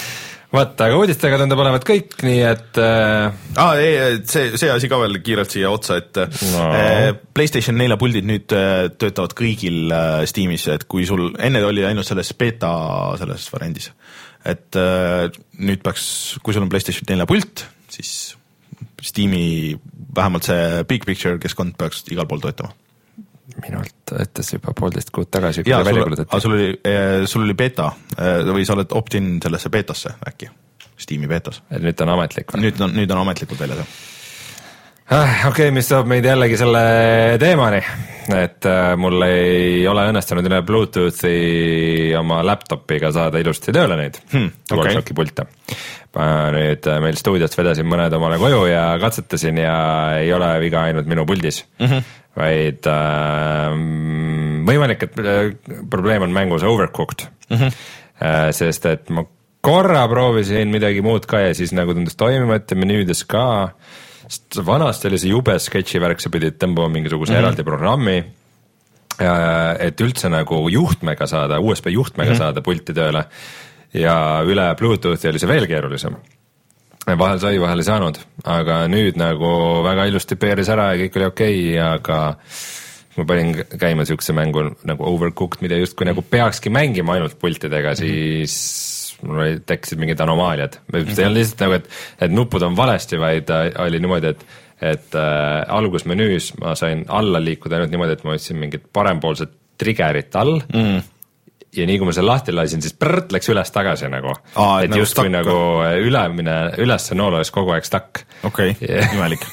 Vaat, aga uudistega tundub olevat kõik, nii et äh... ah, ei, see, see asi ka veel kiirelt siia otsa, et no. PlayStation nelja puldid nüüd töötavad kõigil Steamis, et kui sul enne oli ainult selles beta selles variandis, et nüüd peaks, kui sul on PlayStation nelja pult, siis Steam'i vähemalt see Big Picture keskkond peaks igal pool toetama. Minult ütles juba poolteist kuud tagasi. Jaa, sul, sul, oli, sul oli beta või sa oled opt-in sellesse betasse äkki, Steam'i betas. Et nüüd on ametlik või? Nüüd on, nüüd on ametlikult väljas. Ah, okei, okay, mis toob meid jällegi selle teemani, et äh, mul ei ole õnnestunud üle Bluetoothi oma laptopiga saada ilusti tööle neid hmm, DualShocki okay. Pulte. Nüüd meil stuudiost vedasin mõned omale koju ja katsetasin ja ei ole viga ainult minu puldis. Mm-hmm. Vaid äh, võimalik, et probleem on mängus Overcooked, mm-hmm. äh, sest et ma korra proovisin midagi muud ka ja siis nagu tundus toimimata menüüdes ka, sest vanasti oli see jube sketši värk, sa pidid tõmbama mingisuguse mm-hmm. eraldi programmi, et üldse nagu juhtmega saada, U S B juhtmega mm-hmm. saada pulti tööle ja üle Bluetoothi oli see veel keerulisem. Vahel sai, vahel ei saanud, aga nüüd nagu väga ilusti peeris ära ja kõik oli okei, aga ma panin käima siukse mängu nagu Overcooked, mida justkui nagu peakski mängima ainult pultidega, siis mul oli, tekkisid mingid anomaaliad. See on lihtsalt nagu, et, et nupud on valesti, vaid oli niimoodi, et, et äh, algusmenüüs ma sain alla liikuda ainult niimoodi, et ma võtsin mingid parempoolsed triggerit all mm. ja nii kui ma selle lahti laisin, siis prrt läks üles tagasi nagu. Aa, et nagu just kui nagu ülemine, üles see nool oleks kogu aeg stuck. Okei, okay. Imelik.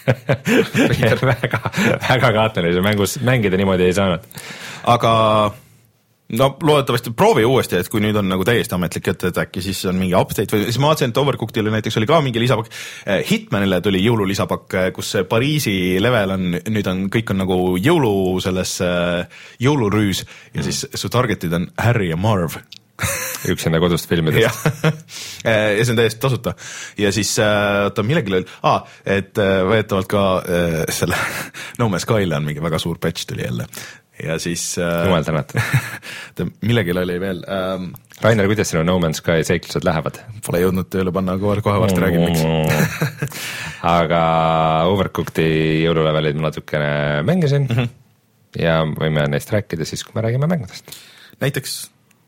väga, väga kaatelise mängus mängida niimoodi ei saanud. Aga no loodetavasti proovi uuesti, et kui nüüd on nagu täiesti ametlik, et, et äkki siis on mingi update või siis ma vaatasin, et Overcookedile näiteks oli ka mingi lisapakk. Hitmanile tuli jõululisapakk, kus Pariisi level on, nüüd on, kõik on nagu jõulu selles jõulurüüs ja mm. siis su targetid on Harry ja Marv. Üks enda kodust filmidest. ja, ja see on täiesti tasuta. Ja siis, oota, millegil oli, ah, et võetavalt ka selle No Man's Sky'le on mingi väga suur patch tuli jälle. Ja siis Jumal tänatud. millegil oli veel ähm, Rainer, kuidas sinu No Man's Sky seiklused lähevad? Pole jõudnud tööle panna, kohe, kohe varsti mm, räägin miks. Aga Overcooked'i jõululevelid ma natukene mängisin mm -hmm. ja võime neist rääkida siis, kui me räägime mängudest. Näiteks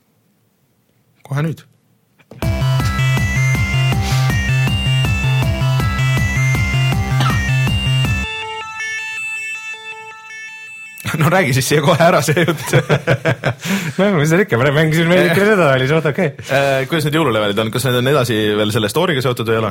kohe nüüd. No räägi siis siia kohe ära see jutt. no mis on ikka, mängisin meil ikka seda, oli soota okei. Okay. Kuidas need jõululevelid on, kas need on edasi veel selle story'ga seotud või ei ole?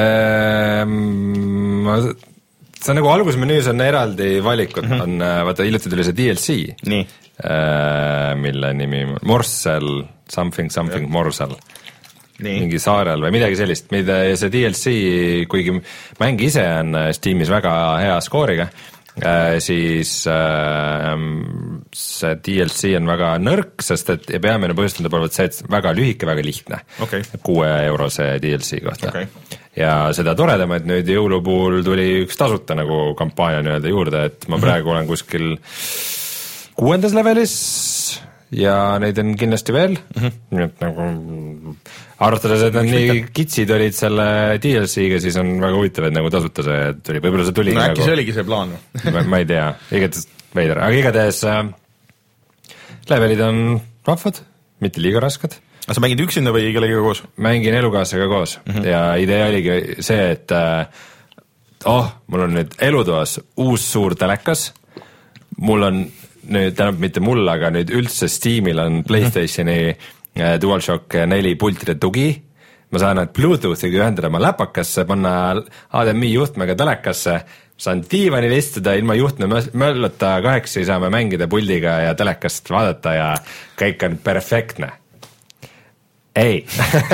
See on nagu algusmenüüs on eraldi valikud, mm -hmm. on, vaata hiljuti tuli see D L C, nii. mille nimi Morsel, something, something ja. Morsel. Nii. Mingi saarel või midagi sellist, mida see D L C, kuigi mäng ise on Steamis väga hea skooriga, Äh, siis äh, see D L C on väga nõrk, sest et ja peamine põhjus on see, et väga lühike, väga lihtne okay. kuue eurose D L C kohta okay. ja seda toredam, et nüüd jõulupuul tuli üks tasuta nagu kampaania nii-öelda juurde, et ma praegu olen kuskil kuuendas levelis ja neid on kindlasti veel mm, -hmm. nii et nagu arvestades, et nad nii kitsid olid selle D L C-ga, siis on väga huvitav, et nagu tasuta see tuli, võib-olla see tuli no äkki nagu, see oligi see plaan ma, ma ei tea, igatahes veider, aga igatahes äh, levelid on rahvad, mitte liiga rasked. Aga sa mängid üksinda või kellegiga koos? Mängin elukaaslasega koos mm -hmm. ja idee oligi see, et äh, oh, mul on nüüd elutoas uus suur telekas, mul on nüüd, tähendab mitte mul, aga nüüd üldse Steamil on PlayStationi mm -hmm. DualShock neli pultide tugi, ma saan nad Bluetoothiga ühendada oma läpakasse, panna H D M I juhtmega telekasse, saan diivanil istuda ilma juhtme möllata, kahekesi saame mängida puldiga ja telekast vaadata ja kõik on perfektne. Ei.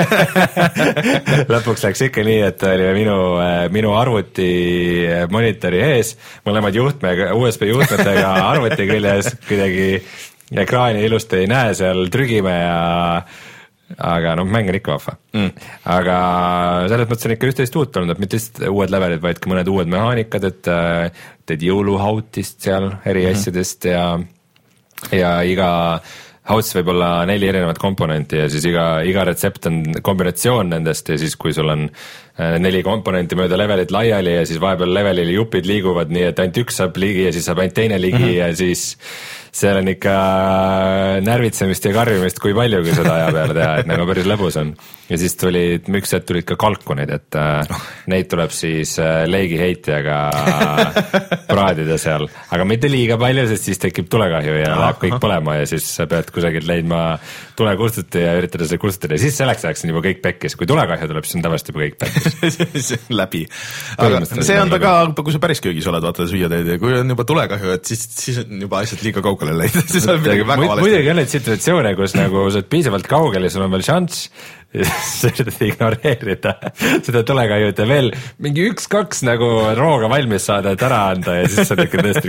Lõpuks läks ikka nii, et oli minu, minu arvuti monitori ees, mõlemad juhtmega, U S B juhtmetega arvuti küljes, kuidagi ekraani ilusti ei näe, seal trügime ja aga noh, mäng on ikka vahva mm.. aga selles mõttes on ikka üht-teist uut olnud, et mitte lihtsalt uued levelid, vaid ka mõned uued mehaanikad, et teed jõuluhautist seal eri mm -hmm. asjadest ja ja iga hosts võib olla neli erinevat komponenti ja siis iga, iga retsept on kombinatsioon nendest ja siis kui sul on neli komponenti mööda levelit laiali ja siis vahepeal levelil jupid liiguvad nii, et ainult üks saab ligi ja siis saab ainult teine ligi mm-hmm. ja siis seal on ikka närvitsemist ja karjumist kui palju, kui seda aja peale teha, et nagu päris lõbus on. Ja siis tulid, üks hetk tulid ka kalkunid, et oh. neid tuleb siis leigiheitjaga praadida seal, aga mitte liiga palju, sest siis tekib tulekahju ja läheb kõik põlema ja siis sa pead kusagilt leidma tulekustuti ja üritada seda kustutada ja siis selleks ajaks on juba kõik pekkis, kui tulekahju tuleb, siis on tavaliselt juba kõik pekkis. läbi. Aga see on ta ka, kui sa päris köögis oled, vaata süüa teed ja kui on juba tulekahju, et siis, siis on juba asjad liiga kaugele leida, siis on midagi väga valesti. Muidugi on neid situatsioone, kus nagu sa oled piisavalt kaugel ja sul on veel šanss ja sa üritad ignoreerida seda tulekahjut ja veel mingi üks-kaks nagu rooga valmis saada, et ära anda ja siis sa oled ikka tõesti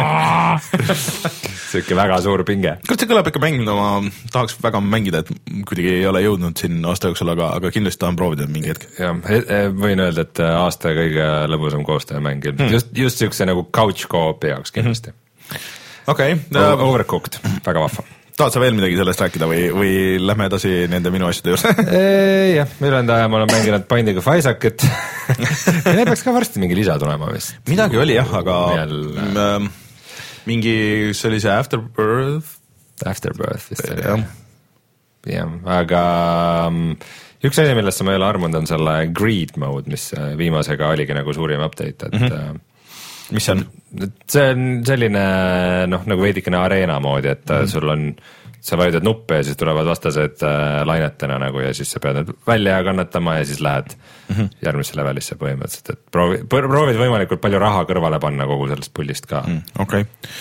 siuke väga suur pinge. Kas see kõlab ikka mängida, ma tahaks väga mängida, et kuidagi ei ole jõudnud siin aasta jooksul, aga, aga kindlasti tahan proovida mingi hetk. Jah, võin öelda, et aasta kõige lõbusam koostöömäng hmm. just, just siukse nagu couch co-op'i jaoks kindlasti. Okei. Okay. Overcooked, väga vahva. Tahad sa veel midagi sellest rääkida või, või lähme edasi nende minu asjade juurde? Jah, ülejäänud aja ma olen mänginud Binding of Isaacit ja peaks ka varsti mingi lisa tulema vist. Midagi oli jah, aga Mijal... m- mingi, see oli see Afterbirth? Afterbirth vist oli jah. jah, aga üks asi, millest ma ei ole armunud, on selle Greed mode, mis viimasega oligi nagu suurim update, et mm-hmm. mis see on? See on selline noh, nagu veidikene areena moodi, et mm-hmm. sul on, sa vajutad nuppe ja siis tulevad vastased äh, lainetena nagu ja siis sa pead need välja kannatama ja siis lähed mm-hmm. järgmisse levelisse põhimõtteliselt, et proovi, proovid võimalikult palju raha kõrvale panna kogu sellest pullist ka. Mm, okei. Okay.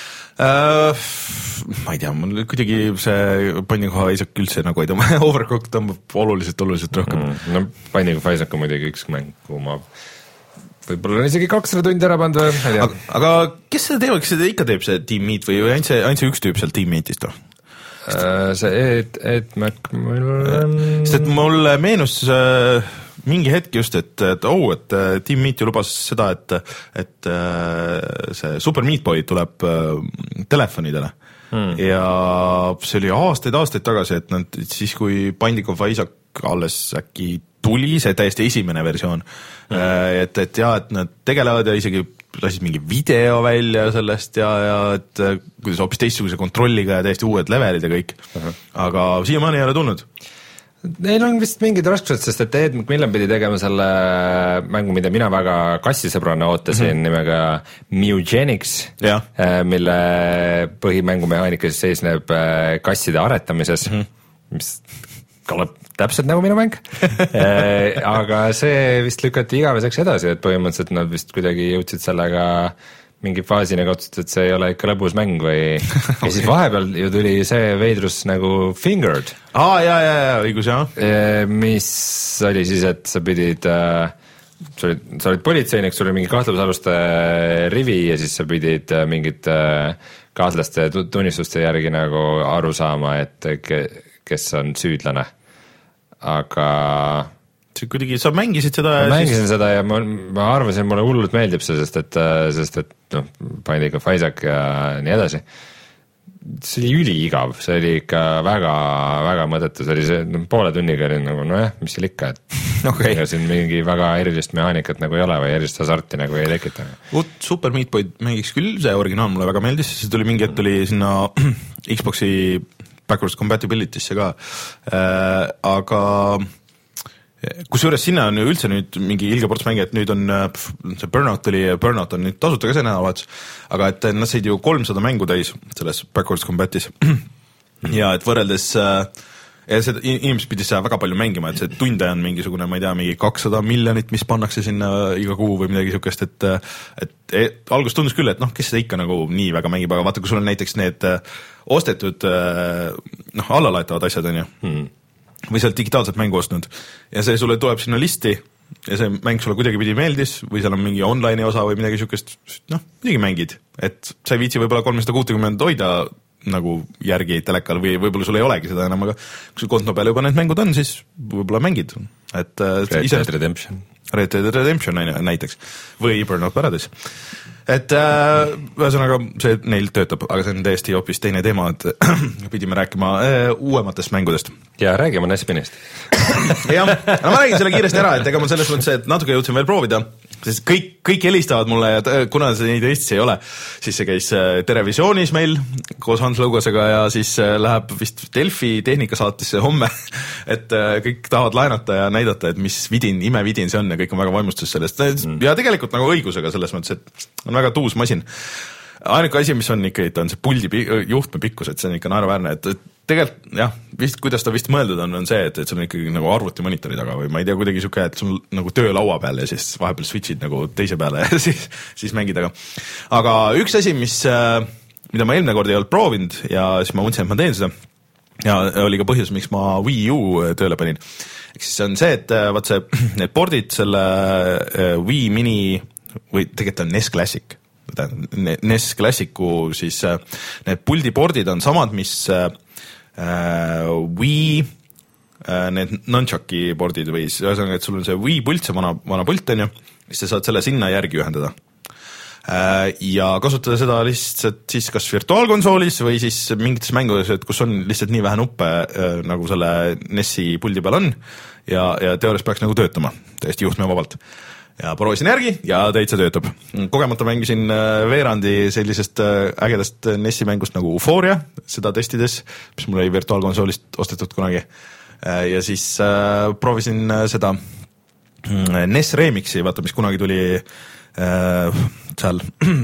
Uh, ma ei tea, mul kuidagi see Binding of Isaac üldse nagu ei tõmba, Overcooked tõmbab oluliselt, oluliselt rohkem. Mm, no Binding of Isaac on muidugi üks mäng, kuhu ma võib-olla on isegi kakssada tundi ära pannud või? Aga, aga kes seda teeb, kes seda ikka teeb, see Team Meat või ainult see, ainult see üks tüüp seal Team Meatist või? Uh, see Ed, Ed McMillan... Sest et mulle meenus uh, mingi hetk just, et, et oh, et uh, Team Meat ju lubas seda, et, et uh, see Super Meat Boy tuleb uh, telefonidele hmm. ja see oli aastaid, aastaid tagasi, et nad siis, kui Binding of Isaac alles äkki tuli, see täiesti esimene versioon mm., et, et jah, et nad tegelevad ja isegi lasid mingi video välja sellest ja, ja et kuidas hoopis teistsuguse kontrolliga ja täiesti uued levelid ja kõik uh-huh. aga siiamaani ei ole tulnud. Neil on vist mingid raskused, sest et Ed McMillan pidi tegema selle mängu, mida mina väga kassisõbrana ootasin mm-hmm. nimega Mewgenics, mille põhimängumehaanika seisneb kasside aretamises mm-hmm. mis kõlab täpselt nagu minu mäng aga see vist lükati igaveseks edasi, et põhimõtteliselt nad vist kuidagi jõudsid sellega mingi faasini otsustasid, et see ei ole ikka lõbus mäng või okay. ja siis vahepeal ju tuli see veidrus nagu Fingered aa, jaa, jaa, jaa, õigus, jah mis oli siis, et sa pidid sa olid, sa olid politseinik, sul oli mingi kahtlusaluste rivi ja siis sa pidid mingid kahtlaste tunnistuste järgi nagu aru saama, et kes on süüdlane, aga see kuidagi, sa mängisid seda ma mängisin siis... seda ja ma, ma arvasin, mulle hullult meeldib see, sest et, sest et noh, Binding of Isaac ja nii edasi, see oli üliigav, see oli ikka väga, väga mõttetu, see oli see, no, poole tunniga oli nagu nojah, mis seal ikka, et okay. ja siin mingi väga erilist mehaanikat nagu ei ole või erilist hasarti nagu ei tekita. Uut Super Meat Boy mängiks küll, see originaal mulle väga meeldis, siis tuli mingi hetk tuli sinna Xboxi backwards compatibility'sse ka äh,, aga kusjuures sinna on ju üldse nüüd mingi ilge ports mänge, et nüüd on see Burnout oli, Burnout on nüüd tasuta ka see nädalavahetus, aga et nad said ju kolmsada mängu täis selles backwards compati's ja et võrreldes ja seda inimesed pidid seda väga palju mängima, et see tunde on mingisugune, ma ei tea, mingi kakssada miljonit, mis pannakse sinna iga kuu või midagi siukest, et et, et alguses tundus küll, et noh, kes seda ikka nagu nii väga mängib, aga vaata, kui sul on näiteks need ostetud noh, allalaetavad asjad on ju hmm. või sealt digitaalselt mängu ostnud ja see sulle tuleb sinna listi ja see mäng sulle kuidagi pidi meeldis või seal on mingi online'i osa või midagi siukest, noh, midagi mängid, et sa ei viitsi võib-olla kolmsada kuutekümmend hoida nagu järgi telekal või võib-olla sul ei olegi seda enam, aga kui sul konto peal juba need mängud on, siis võib-olla mängid. Et, Red Dead Redemption. Red Dead Redemption näiteks või Burnout Paradise. Et äh, ühesõnaga see neil töötab, aga see on täiesti hoopis teine teema, et pidime rääkima äh, uuematest mängudest. Ja räägime N E S-Minist. jah, no ma räägin selle kiiresti ära, et ega ma selles mõttes, et natuke jõudsin veel proovida, sest kõik, kõik helistavad mulle ja kuna see neid Eestis ei ole, siis see käis Terevisioonis meil koos Hans Lõugasega ja siis läheb vist Delfi tehnikasaatisse homme, et kõik tahavad laenata ja näidata, et mis vidin, imevidin see on ja kõik on väga vaimustus sellest. Ja tegelikult nagu õigusega selles mõttes, et on väga tuus masin. Ainuke asi, mis on ikka, on see puldi juhtme pikkus, et see on ikka naeruväärne, et tegelikult jah, vist, kuidas ta vist mõeldud on, on see, et, et sul on ikkagi nagu arvuti monitori taga või ma ei tea, kuidagi siuke, et sul nagu töölaua peal ja siis vahepeal switchid nagu teise peale ja siis, siis mängid, aga aga üks asi, mis, mida ma eelmine kord ei olnud proovinud ja siis ma mõtlesin, et ma teen seda ja oli ka põhjus, miks ma Wii U tööle panin. Eks siis on see, et vaat see, need pordid selle Wii Mini või tegelikult on N E S Classic, N E S Classicu siis need puldipordid on samad, mis Uh, Wii uh, need nunchucki pordid või ühesõnaga, et sul on see Wii pult, see vana, vana pult on ju, siis sa saad selle sinna järgi ühendada uh, ja kasutada seda lihtsalt siis kas virtuaalkonsoolis või siis mingites mängudes, et kus on lihtsalt nii vähe nuppe uh, nagu selle N E S-i puldi peal on ja, ja teoorias peaks nagu töötama täiesti juhtmevabalt. Ja proovisin järgi ja täitsa töötab. Kogemata mängisin veerandi sellisest ägedast N E S-i mängust nagu Euphoria, seda testides, mis mul oli virtuaalkonsoolist ostetud kunagi. Ja siis äh, proovisin seda N E S Remixi, vaata, mis kunagi tuli äh, seal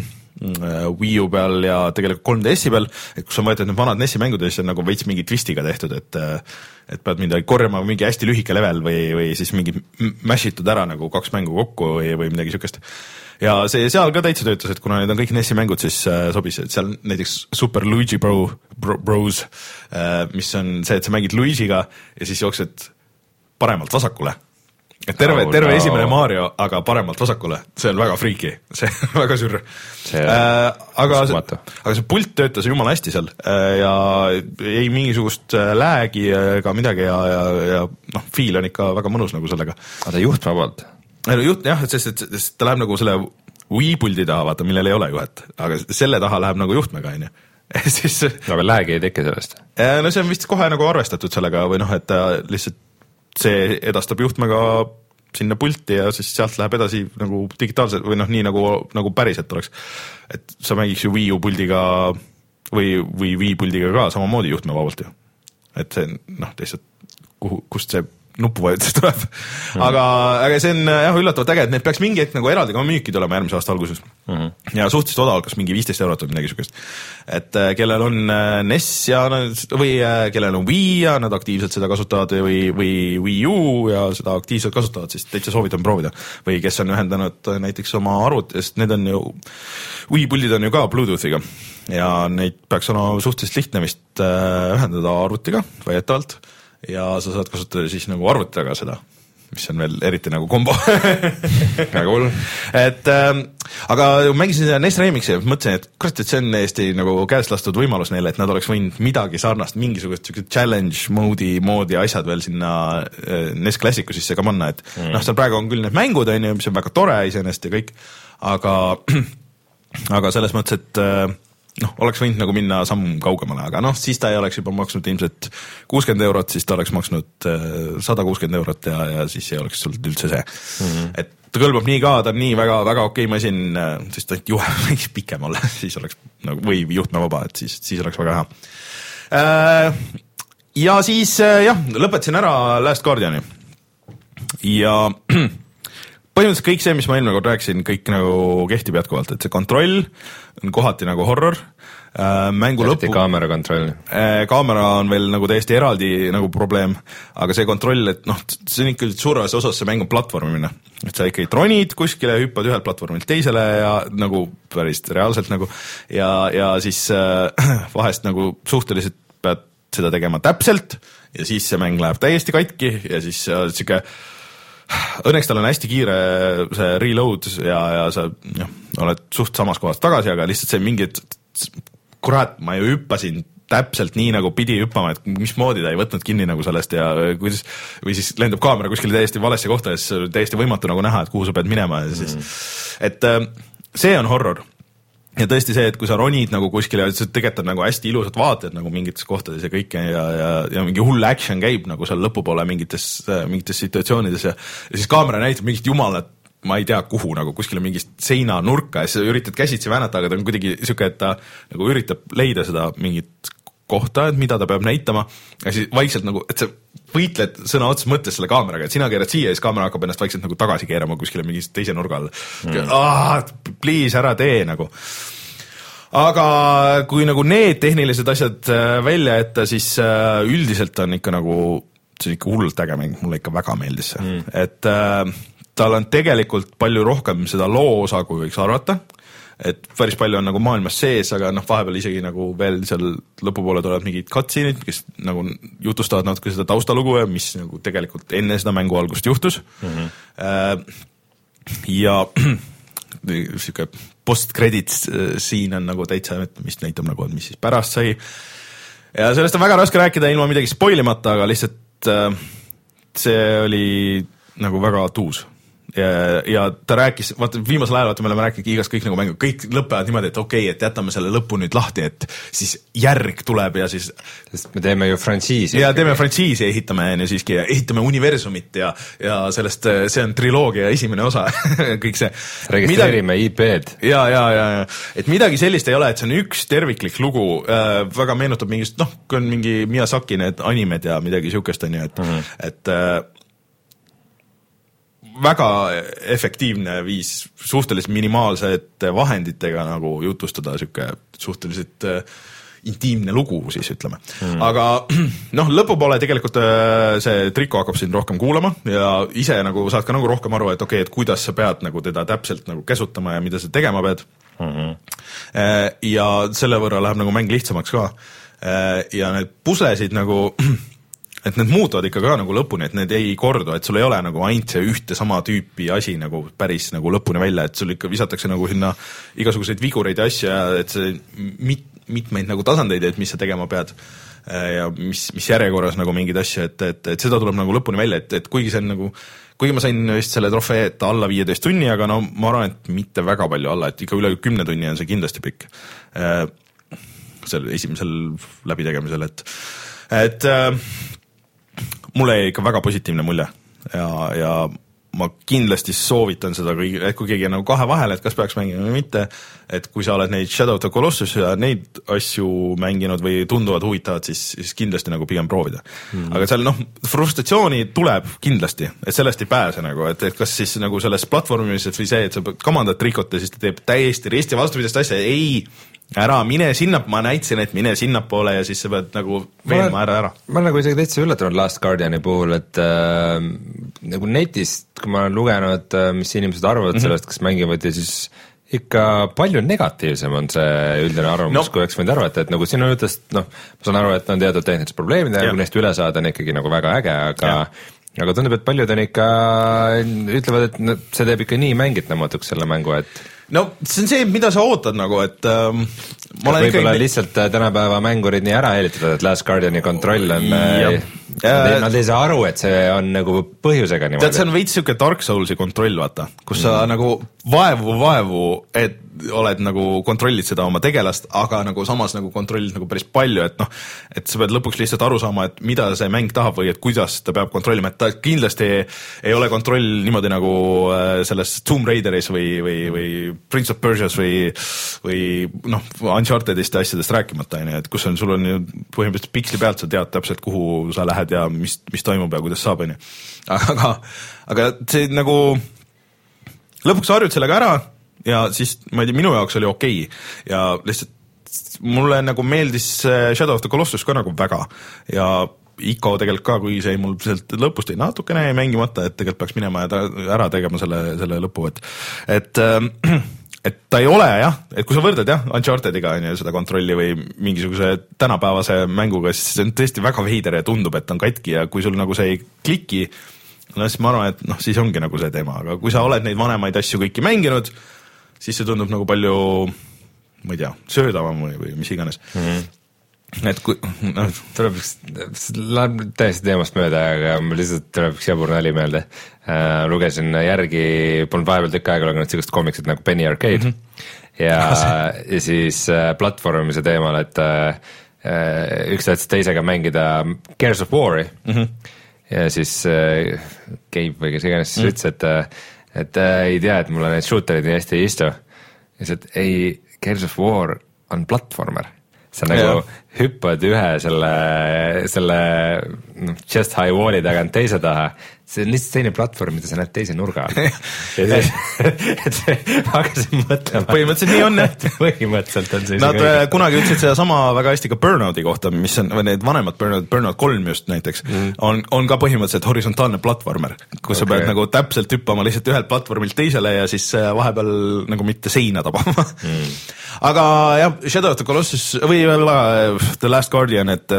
Wii U peal ja tegelikult kolm D S-i peal, et kus on võetud need vanad N E S-i mängud ja siis on nagu veits mingi twistiga tehtud, et et pead midagi korjama mingi hästi lühike level või, või siis mingi mashitud ära nagu kaks mängu kokku või, või midagi siukest. Ja see seal ka täitsa töötas, et kuna need on kõik N E S-i mängud, siis äh, sobis, et seal näiteks Super Luigi Bro, Bro, Bros, äh, mis on see, et sa mängid Luigiga ja siis jooksed paremalt vasakule. Et terve, oh, terve no. esimene Mario, aga paremalt vasakule, see on väga friiki, see on väga sürr. Äh, aga, aga see pult töötas jumala hästi seal äh, ja ei mingisugust läägi ega midagi ja, ja, ja noh, fiil on ikka väga mõnus nagu sellega. Aga ta juhtme vabalt? Juht, jah, et sest, et ta läheb nagu selle Wii puldi taha, vaata, millel ei ole juhet, aga selle taha läheb nagu juhtmega, on ju. Siis, aga läägi ei teki sellest? No see on vist kohe nagu arvestatud sellega või noh, et ta lihtsalt see edastab juhtmega sinna pulti ja siis sealt läheb edasi nagu digitaalselt või noh, nii nagu, nagu päriselt oleks. Et sa mängiks ju Wii U puldiga või, või Wii puldiga ka samamoodi juhtme vabalt ju. Et see noh, teisalt, kuhu, kust see nupuvajutus tuleb. Mm-hmm. Aga, aga see on jah, üllatavalt äge, et need peaks mingi hetk nagu eraldi ka müüki tulema järgmise aasta alguses. Mm-hmm. Ja suhteliselt odavalt, kas mingi viisteist eurot või midagi sukest. Et kellel on N E S ja või kellel on Wii ja nad aktiivselt seda kasutavad või, või Wii U ja seda aktiivselt kasutavad, siis täitsa soovitan proovida. Või kes on ühendanud näiteks oma arvut, sest need on ju, Wii puldid on ju ka Bluetoothiga ja neid peaks olema suhteliselt lihtne vist ühendada arvutiga väidetavalt. Ja sa saad kasutada siis nagu arvuti taga seda, mis on veel eriti nagu kombo. Väga hull. Et äh, aga mängisin N E S Remixi ja mõtlesin, et kurat, et see on Eesti nagu käest lastud võimalus neile, et nad oleks võinud midagi sarnast, mingisugust challenge moodi, moodi asjad veel sinna N E S Classicu sisse ka panna, et mm. noh, seal praegu on küll need mängud, on ju, mis on väga tore iseenesest ja kõik, aga, aga selles mõttes, et äh, noh, oleks võinud nagu minna samm kaugemale, aga noh, siis ta ei oleks juba maksnud ilmselt kuuskümmend eurot, siis ta oleks maksnud sada kuuskümmend eurot ja, ja siis ei oleks sul üldse see. Mm-hmm. Et ta kõlbab nii ka, ta on nii väga, väga okei masin, siis ta juhe võiks pikem olla, siis oleks nagu, või juhtme vaba, et siis, siis oleks väga hea. Ja siis jah, lõpetasin ära Last Guardiani. Ja põhimõtteliselt kõik see, mis ma eelmine kord rääkisin, kõik nagu kehtib jätkuvalt, et see kontroll on kohati nagu horror, mängu lõppu kaamera kontroll. Kaamera on veel nagu täiesti eraldi nagu probleem, aga see kontroll, et noh, see on ikka suures osas see mäng on platvormina, et sa ikkagi tronid kuskile, hüppad ühelt platvormilt teisele ja nagu päris reaalselt nagu ja, ja siis äh, vahest nagu suhteliselt pead seda tegema täpselt ja siis see mäng läheb täiesti katki ja siis äh, siuke õnneks tal on hästi kiire see reload ja, ja sa jah, oled suht samas kohas tagasi, aga lihtsalt see mingi kurat, ma ju hüppasin täpselt nii nagu pidi hüppama, et mismoodi ta ei võtnud kinni nagu sellest ja kuidas, või siis lendab kaamera kuskil täiesti valesse kohta ja siis täiesti võimatu nagu näha, et kuhu sa pead minema ja siis, mm. et see on horror. Ja tõesti see, et kui sa ronid nagu kuskile, et sa tegelikult on nagu hästi ilusad vaated nagu mingites kohtades ja kõike ja, ja, ja mingi hull action käib nagu seal lõpupoole mingites, mingites situatsioonides ja, ja siis kaamera näitab mingit jumalat, ma ei tea kuhu, nagu kuskile mingist seina nurka ja siis üritad käsitsi väänata, aga ta on kuidagi siuke, et ta nagu üritab leida seda mingit kohta, et mida ta peab näitama ja siis vaikselt nagu, et sa võitled sõna otseses mõttes selle kaameraga, et sina keerad siia ja siis kaamera hakkab ennast vaikselt nagu tagasi keerama kuskile mingi teise nurga all. Mm. Ah, please, ära tee nagu. Aga kui nagu need tehnilised asjad välja etta, siis üldiselt on ikka nagu, see on ikka hullult äge mäng, mulle ikka väga meeldis see. Mm. Et äh, tal on tegelikult palju rohkem seda loo osa, kui võiks arvata, et päris palju on nagu maailmas sees, aga noh, vahepeal isegi nagu veel seal lõpupoole tulevad mingid cutscene'id, kes nagu jutustavad natuke seda taustalugu ja mis nagu tegelikult enne seda mängu algust juhtus. Mm-hmm. Ja siuke post-credits siin on nagu täitsa, mis näitab nagu, mis siis pärast sai. Ja sellest on väga raske rääkida ilma midagi spoilimata, aga lihtsalt see oli nagu väga tuus. Ja, ja ta rääkis, vaata viimasel ajal vaata me oleme rääkinud igast kõik nagu mängu, kõik lõpevad niimoodi, et okei, okay, et jätame selle lõpu nüüd lahti, et siis järg tuleb ja siis sest me teeme ju frantsiisi. Ja teeme frantsiisi, ehitame ja siiski ja ehitame universumit ja, ja sellest, see on triloogia esimene osa kõik see. Registreerime midagi, I P-d. Ja, ja, ja, ja, et midagi sellist ei ole, et see on üks terviklik lugu, äh, väga meenutab mingist, noh, kui on mingi Miyazaki need animed ja midagi siukest on ju, et, mm-hmm. et äh, väga efektiivne viis suhteliselt minimaalsete vahenditega nagu jutustada siuke suhteliselt äh, intiimne lugu siis ütleme. Mm. Aga noh, lõpupoole tegelikult äh, see Triko hakkab sind rohkem kuulama ja ise nagu saad ka nagu rohkem aru, et okei, okay, et kuidas sa pead nagu teda täpselt nagu käsutama ja mida sa tegema pead. Mm-hmm. Äh, ja selle võrra läheb nagu mäng lihtsamaks ka. Äh, ja need puslesid nagu et need muutuvad ikka ka nagu lõpuni, et need ei kordu, et sul ei ole nagu ainult see ühte sama tüüpi asi nagu päris nagu lõpuni välja, et sul ikka visatakse nagu sinna igasuguseid vigureid ja asja, et see mit, mitmeid nagu tasandeid, et mis sa tegema pead ja mis, mis järjekorras nagu mingid asja, et, et, et seda tuleb nagu lõpuni välja, et, et kuigi see on nagu, kuigi ma sain vist selle trofee, et alla viieteist tunni, aga no ma arvan, et mitte väga palju alla, et ikka üle kümne tunni on see kindlasti pikk selle esimesel läbitegemisel, et, et mulle jäi ikka väga positiivne mulje ja, ja ma kindlasti soovitan seda, et kui keegi on nagu kahe vahel, et kas peaks mängima või mitte, et kui sa oled neid Shadow of the Colossus ja neid asju mänginud või tunduvad huvitavad, siis, siis kindlasti nagu pigem proovida. Mm. Aga seal noh, frustratsiooni tuleb kindlasti, et sellest ei pääse nagu, et, et kas siis nagu selles platvormimises või see, et sa kamandad Trikot ja siis ta teeb täiesti risti vastupidist asja, ei ära, mine sinna, ma näitasin, et mine sinnapoole ja siis sa pead nagu veenma ära ära. Ma olen nagu isegi täitsa üllatunud Last Guardiani puhul, et äh, nagu netist, kui ma olen lugenud, mis inimesed arvavad mm-hmm. sellest, kas mängivad ja siis ikka palju negatiivsem on see üldine arvamus no., kui oleks võinud arvata, et nagu sinu jutust, noh, ma saan aru, et on teatud tehnilised probleemid ja kui neist üle saada on ikkagi nagu väga äge, aga ja. Aga tundub, et paljud on ikka, ütlevad, et no, see teeb ikka nii mängitnämatuks selle mängu, et no see on see, mida sa ootad nagu, et ähm, ma olen võib-olla ikkagi lihtsalt tänapäeva mängurid nii ära häälitatud, et Last Guardiani kontroll on ja, äh, nad ei saa aru, et see on nagu põhjusega niimoodi. Tead, see on veits siuke Dark Soulsi kontroll, vaata, kus mm. sa nagu vaevu, vaevu, et oled nagu kontrollid seda oma tegelast, aga nagu samas nagu kontrollid nagu päris palju, et noh, et sa pead lõpuks lihtsalt aru saama, et mida see mäng tahab või et kuidas ta peab kontrollima, et ta kindlasti ei ole kontroll niimoodi nagu selles Tomb Raideris või, või, või Prince of Persias või, või noh, Unchartedist ja asjadest rääkimata, et kus on, sul on ju põhimõtteliselt piksli pealt, sa tead täpselt, kuhu sa lähed ja mis, mis toimub ja kuidas saab, on ju. Aga, aga see nagu lõpuks harjud sellega ära ja siis, ma ei tea, minu jaoks oli okei okay. Ja lihtsalt mulle nagu meeldis Shadow of the Colossus ka nagu väga ja Ico tegelikult ka, kui see mul sealt lõpust ei natukene ei mängimata, et tegelikult peaks minema ja ta, ära tegema selle, selle lõpu, et et, et ta ei ole jah, et kui sa võrdad jah, Unchartediga on ju seda kontrolli või mingisuguse tänapäevase mänguga, siis see on tõesti väga veider ja tundub, et on katki ja kui sul nagu see ei kliki, no siis ma arvan, et noh, siis ongi nagu see teema, aga kui sa oled neid vanemaid asju kõiki mänginud, siis see tundub nagu palju ma ei tea, söödavam või, või mis iganes mm-hmm. et kui no. tuleb üks, läheb täiesti teemast mööda, aga mul lihtsalt tuleb üks jabur nali meelde uh,. Lugesin järgi, polnud vahepeal tükk aega lugenud sellist komiksit nagu Penny Arcade mm-hmm. ja, ja siis uh, platvormise teemal, et uh, üks tahtis teisega mängida Gears of War'i mm-hmm. ja siis uh, Gabe või kes iganes siis mm-hmm. ütles, et uh, et uh, ei tea, et mulle need shooterid nii hästi ei istu. Ja siis, et ei, Gears of War on platvormer. Sa nagu ja. hüppad ühe selle, selle no, just high wall'i tagant teise taha. See on lihtsalt teine platvorm, mida sa näed teise nurga all. ja siis, et see, hakkasin mõtlema. Põhimõtteliselt nii on, jah. Põhimõtteliselt on see. Nad kõige. kunagi ütlesid seda sama väga hästi ka Burnouti kohta, mis on, või need vanemad Burnout, Burnout kolm just näiteks, mm. on, on ka põhimõtteliselt horisontaalne platvormer, kus okay. sa pead nagu täpselt hüppama lihtsalt ühelt platvormilt teisele ja siis vahepeal nagu mitte seina tabama mm. aga jah, Shadow of the Colossus või The Last Guardian, et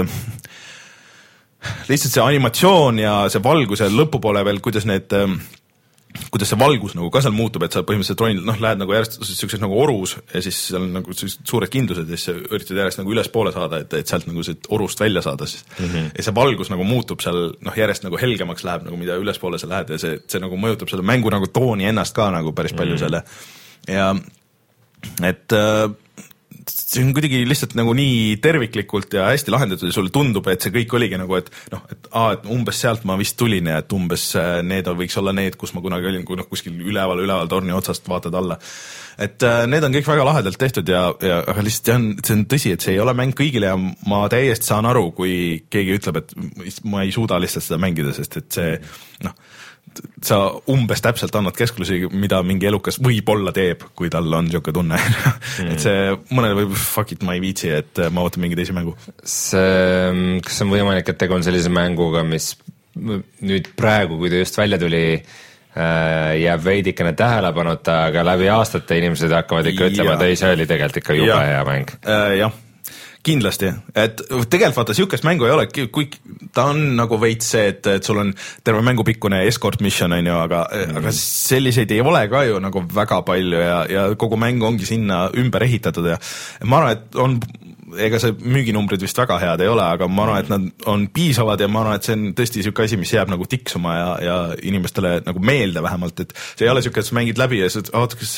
lihtsalt see animatsioon ja see valguse lõpupoole veel, kuidas need, kuidas see valgus nagu ka seal muutub, et sa põhimõtteliselt ronid, noh, lähed nagu järjest sellises nagu orus ja siis seal on nagu suured kindlused ja siis üritad järjest nagu üles poole saada, et, et sealt nagu see orust välja saada siis. Mm-hmm. Ja see valgus nagu muutub seal, noh, järjest nagu helgemaks läheb, nagu mida üles poole sa lähed ja see, see nagu mõjutab selle mängu nagu tooni ennast ka nagu päris palju mm-hmm. selle ja et äh, see on kuidagi lihtsalt nagu nii terviklikult ja hästi lahendatud ja sulle tundub, et see kõik oligi nagu, et noh, et, aa, et umbes sealt ma vist tulin ja et umbes need võiks olla need, kus ma kunagi olin, kui noh, kuskil üleval, üleval torni otsast vaatad alla. Et äh, need on kõik väga lahedalt tehtud ja, ja aga lihtsalt on, see on tõsi, et see ei ole mäng kõigile ja ma täiesti saan aru, kui keegi ütleb, et ma ei suuda lihtsalt seda mängida, sest et see noh, sa umbes täpselt annad kesklusi, mida mingi elukas võib-olla teeb, kui tal on niisugune tunne mm. et see mõnele võib, fuck it, ma ei viitsi, et ma ootan mingi teise mängu. See, kas on võimalik, et tegu on sellise mänguga, mis nüüd praegu, kui ta just välja tuli, jääb veidikene tähelepanuta, aga läbi aastate inimesed hakkavad ikka ütlema, et ei, see oli tegelikult ikka jube hea mäng. Jah, kindlasti, et tegelikult vaata, siukest mängu ei ole, kui ta on nagu veits see, et, et sul on terve mängu pikkune escort mission, on ju, aga mm. aga selliseid ei ole ka ju nagu väga palju ja, ja kogu mäng ongi sinna ümber ehitatud ja ma arvan, et on, ega see müüginumbrid vist väga head ei ole, aga ma arvan, et nad on piisavad ja ma arvan, et see on tõesti siuke asi, mis jääb nagu tiksuma ja, ja inimestele nagu meelde vähemalt, et see ei ole siuke, et sa mängid läbi ja sa oot, kas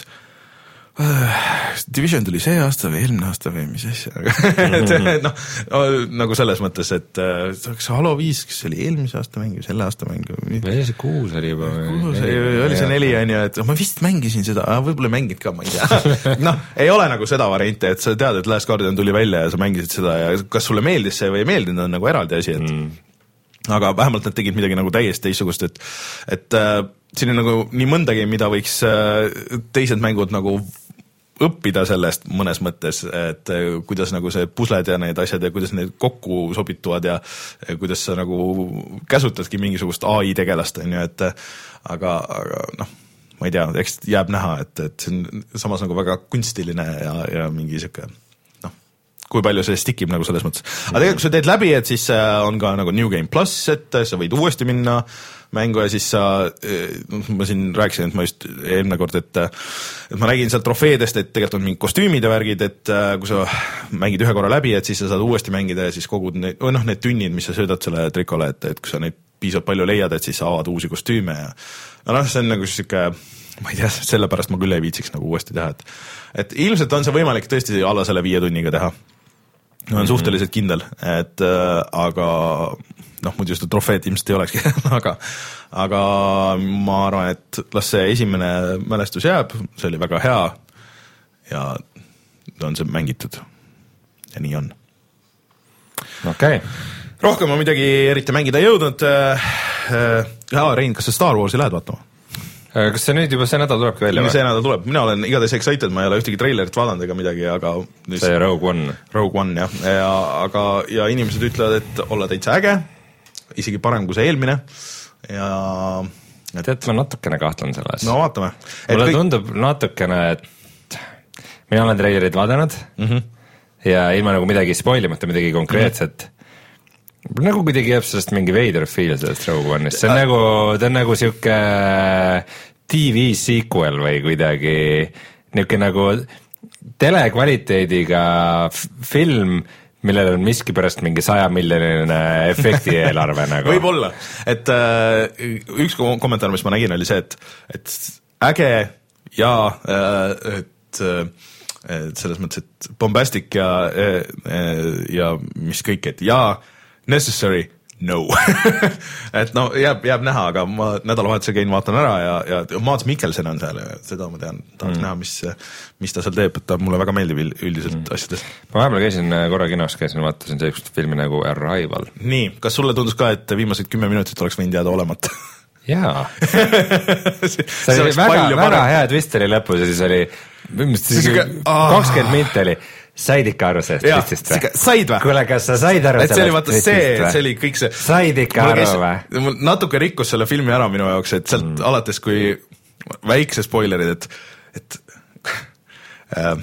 Division tuli see aasta või eelmine aasta või mis asja et noh, nagu selles mõttes, et kas Halo viis, kas see oli eelmise aasta mäng või selle aasta mäng või see kuus oli juba kuus oli see neli on ju, et ma vist mängisin seda, võib-olla mängid ka, ma ei tea noh, ei ole nagu seda varianti, et sa tead, et Last Guardian tuli välja ja sa mängisid seda ja kas sulle meeldis see või ei meeldinud, on nagu eraldi asi, et mm. aga vähemalt nad tegid midagi nagu täiesti teistsugust, et et äh, siin on nagu nii mõndagi, mida võiks äh, teised mängud nagu õppida sellest mõnes mõttes, et kuidas nagu see pusled ja need asjad ja kuidas need kokku sobituvad ja kuidas sa nagu käsutadki mingisugust A I tegelast, on ju, et aga, aga noh, ma ei tea, eks jääb näha, et, et see on samas nagu väga kunstiline ja, ja mingi siuke noh, kui palju see stikib nagu selles mõttes. Aga tegelikult, kui sa teed läbi, et siis on ka nagu New Game Plus, et sa võid uuesti minna mängu ja siis sa, ma siin rääkisin, et ma just eelmine kord, et, et ma nägin sealt trofeedest, et tegelikult on mingid kostüümid ja värgid, et kui sa mängid ühe korra läbi, et siis sa saad uuesti mängida ja siis kogud need, või noh, need tunnid, mis sa söödad selle trikole, et, et kui sa neid piisavalt palju leiad, et siis sa avad uusi kostüüme ja no noh, see on nagu siuke, ma ei tea, sellepärast ma küll ei viitsiks nagu uuesti teha, et, et ilmselt on see võimalik tõesti alla selle viie tunniga teha. No, on mm-hmm. suhteliselt kindel, et äh, aga noh, muidu seda trofeed ilmselt ei olekski aga, aga ma arvan, et las see esimene mälestus jääb, see oli väga hea ja on see mängitud ja nii on. Okei okay. Rohkem ma midagi eriti mängida ei jõudnud äh, äh, ja Rein, kas sa Star Warsi lähed vaatama? Kas see nüüd juba see nädal tulebki välja? See nädal tuleb, mina olen igatahes excited, ma ei ole ühtegi trailerit vaadanud ega midagi, aga see Rogue One Rogue One, jah, ja, aga, ja inimesed ütlevad, et olla täitsa äge, isegi parem kui see eelmine ja et... tead, ma natukene kahtlen selles. No vaatame. Mulle kõik... tundub natukene, et mina olen trailerid vaadanud mm-hmm. ja ilma nagu midagi spoilimata, midagi konkreetset mm-hmm. nagu kuidagi jääb sellest mingi veider feel sellest Rogue One'ist, see on ja... nagu, ta on nagu siuke T V sequel või kuidagi niuke nagu telekvaliteediga f- film, millel on miskipärast mingi saja miljoniline efekti eelarve nagu. Võib-olla, et äh, üks kommentaar, mis ma nägin, oli see, et, et äge ja äh, et, et selles mõttes, et bombastic ja, ja mis kõik, et ja necessary, no. et no jääb, jääb näha, aga ma nädalavahetuse käin, vaatan ära ja, ja Mads Mikkelsen on seal ja seda ma tean, tahaks mm. näha, mis, mis ta seal teeb, et ta mulle väga meeldib üldiselt mm. asjades. Ma vahepeal käisin korra kinos, käisin, vaatasin sellist filmi nagu Arrival. Nii, kas sulle tundus ka, et viimased kümme minutit oleks võinud jääda olemata? Jaa. see, see oli väga, väga hea twist oli lõpus ja siis oli kakskümmend minti oli. Said ikka aru sellest twistist või? Said või? Kuule, kas sa said aru sellest twistist või? See, see oli kõik see. Said ikka aru või? Natuke rikkus selle filmi ära minu jaoks, et sealt mm. alates kui väikse spoilerid, et, et uh,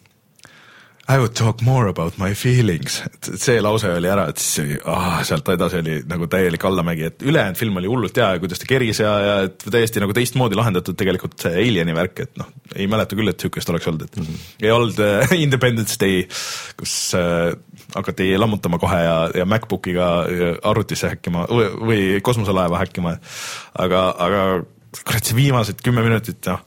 I would talk more about my feelings. Et see lause oli ära, et siis oli, ah, sealt edasi oli nagu täielik allamägi, et ülejäänud film oli hullult hea ja kuidas ta keris ja, ja et täiesti nagu teistmoodi lahendatud tegelikult see Alieni värk, et noh, ei mäleta küll, et sükest oleks olnud, et mm -hmm. ei olnud uh, Independence Day, kus uh, hakati lammutama kohe ja, ja MacBookiga arvutisse häkkima või, või kosmoselaeva häkkima, aga, aga kurat see viimased kümme minutit, noh,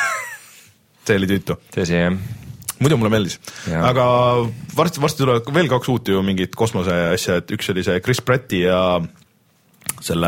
see oli tüütu. Tõsi, jah. Muidu mulle meeldis, ja. Aga varsti, varsti tuleb veel kaks uut ju mingit kosmose asja, et üks oli see Chris Pratti ja selle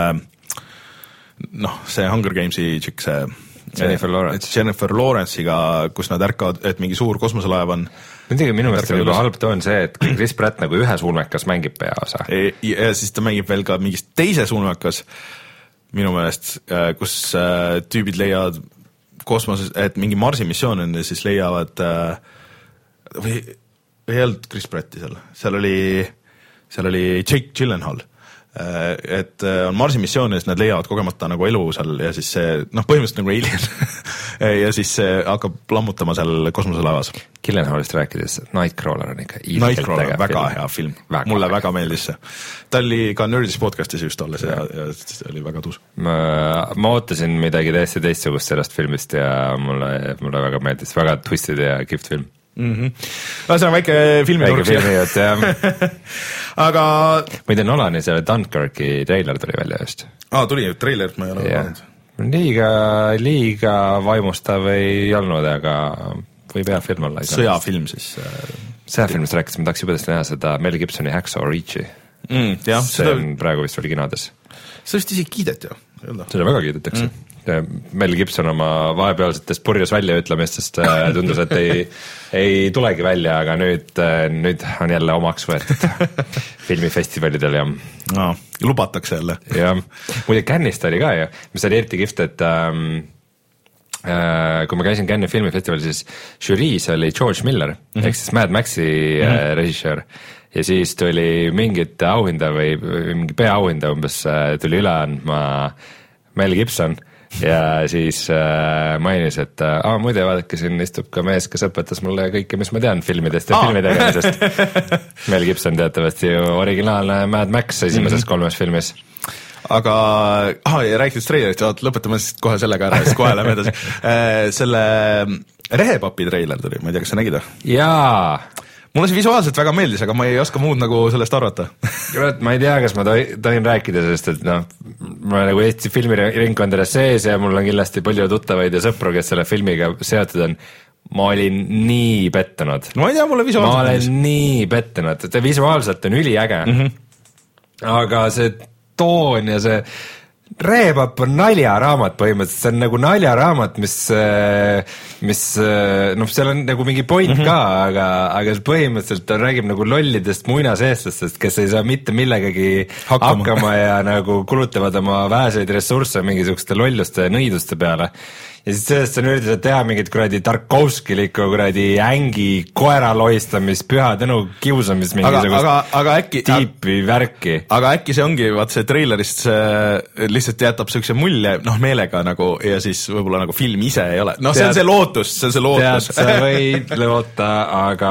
noh, see Hunger Gamesi tšik, see Jennifer Lawrence. Jennifer Lawrence'iga, kus nad ärkavad, et mingi suur kosmoselaev on. Muidugi minu meelest on juba halb toon see, et Chris Pratt nagu ühe sulmekas mängib peaosa. Ja siis ta mängib veel ka mingist teise sulmekas minu meelest, kus tüübid leiavad kosmoses, et mingi Marsi missioon on ja siis leiavad äh, või ei olnud Chris Pratti seal, seal oli, seal oli Jake Gyllenhaal, et on Marsi missioon ja siis nad leiavad kogemata nagu elu seal ja siis see, noh, põhimõtteliselt nagu alien ja siis see hakkab lammutama seal kosmoselaevas. Gyllenhaalist rääkides, Nightcrawler on ikka Nightcrawler, väga film. Hea film, väga mulle väga meeldis see. Ta oli ka Nerdis podcastis just olles ja, ja see oli väga tuus. Ma, ma ootasin midagi täiesti teistsugust sellest filmist ja mulle, mulle väga meeldis, väga twisted ja kihvt film. Mm-hmm. No, see on väike filmi väike filmi jutt, jah. Aga muide Nolani selle Dunkirki trailer tuli välja just. Aa, tuli trailerit, ma ei ole vaadanud. Liiga, liiga vaimustav ei olnud, aga võib hea film olla. Sõjafilm siis. Sõjafilmist rääkis, ma tahaks juba tõesti näha seda Mel Gibsoni Hacksaw Ridge'i. Mm, jah, see seda... on praegu vist oli kinodes. See vist isegi kiideti ju. Seda väga kiidetakse. Mm. Mel Gibson oma vahepealsetest purjus väljaütlemistest tundus, et ei, ei tulegi välja, aga nüüd, nüüd on jälle omaks võetud filmifestivalidel ja no, lubatakse jälle. Ja muide Cannist oli ka ja mis oli eriti kihvt, et ähm, äh, kui ma käisin Cannes'i filmifestivalil, siis žüriis oli George Miller, mm -hmm. ehk siis Mad Maxi mm -hmm. äh, režissöör ja siis tuli mingit auhinda või mingi peaauhinda umbes tuli üle andma Mel Gibson ja siis äh, mainis, et äh, muide vaadake, siin istub ka mees, kes õpetas mulle kõike, mis ma tean filmidest ja ah. filmi tegemisest. Mel Gibson teatavasti ju originaalne Mad Max esimeses mm-hmm. kolmes filmis. Aga, ah, rääkides treilerit, lõpetame siis kohe sellega ära, siis kohe lähme edasi. Selle Rehepapi treiler tuli, ma ei tea, kas sa nägid? Jaa. Mulle see visuaalselt väga meeldis, aga ma ei oska muud nagu sellest arvata. ma ei tea, kas ma tohin rääkida sellest, et noh, ma olen nagu Eesti filmiringkondades sees ja mul on kindlasti palju tuttavaid ja sõpru, kes selle filmiga seotud on. Ma olin nii pettunud. No ma ei tea, mulle visuaalselt ma olen meeldis. Nii pettunud, et visuaalselt on üliäge. Mm -hmm. Aga see toon ja see Rehepapp on naljaraamat põhimõtteliselt, see on nagu naljaraamat, mis, mis noh, seal on nagu mingi point mm -hmm. ka, aga, aga põhimõtteliselt ta räägib nagu lollidest muinaseestlastest, kes ei saa mitte millegagi hakkama, hakkama ja nagu kulutavad oma väheseid ressursse mingisuguste lolluste ja nõiduste peale. Ja siis sellest on üritatud teha mingit kuradi Tarkovskilikku kuradi ängi koera loistamis, püha tänu kiusamis mingisugust aga, aga äkki, tiipi värki. Aga äkki see ongi, vaat see treilerist see lihtsalt jätab sökse mulje, noh meelega nagu ja siis võib-olla nagu film ise ei ole. Noh, see on see lootus, see on see lootus. Tead, sa võid loota, aga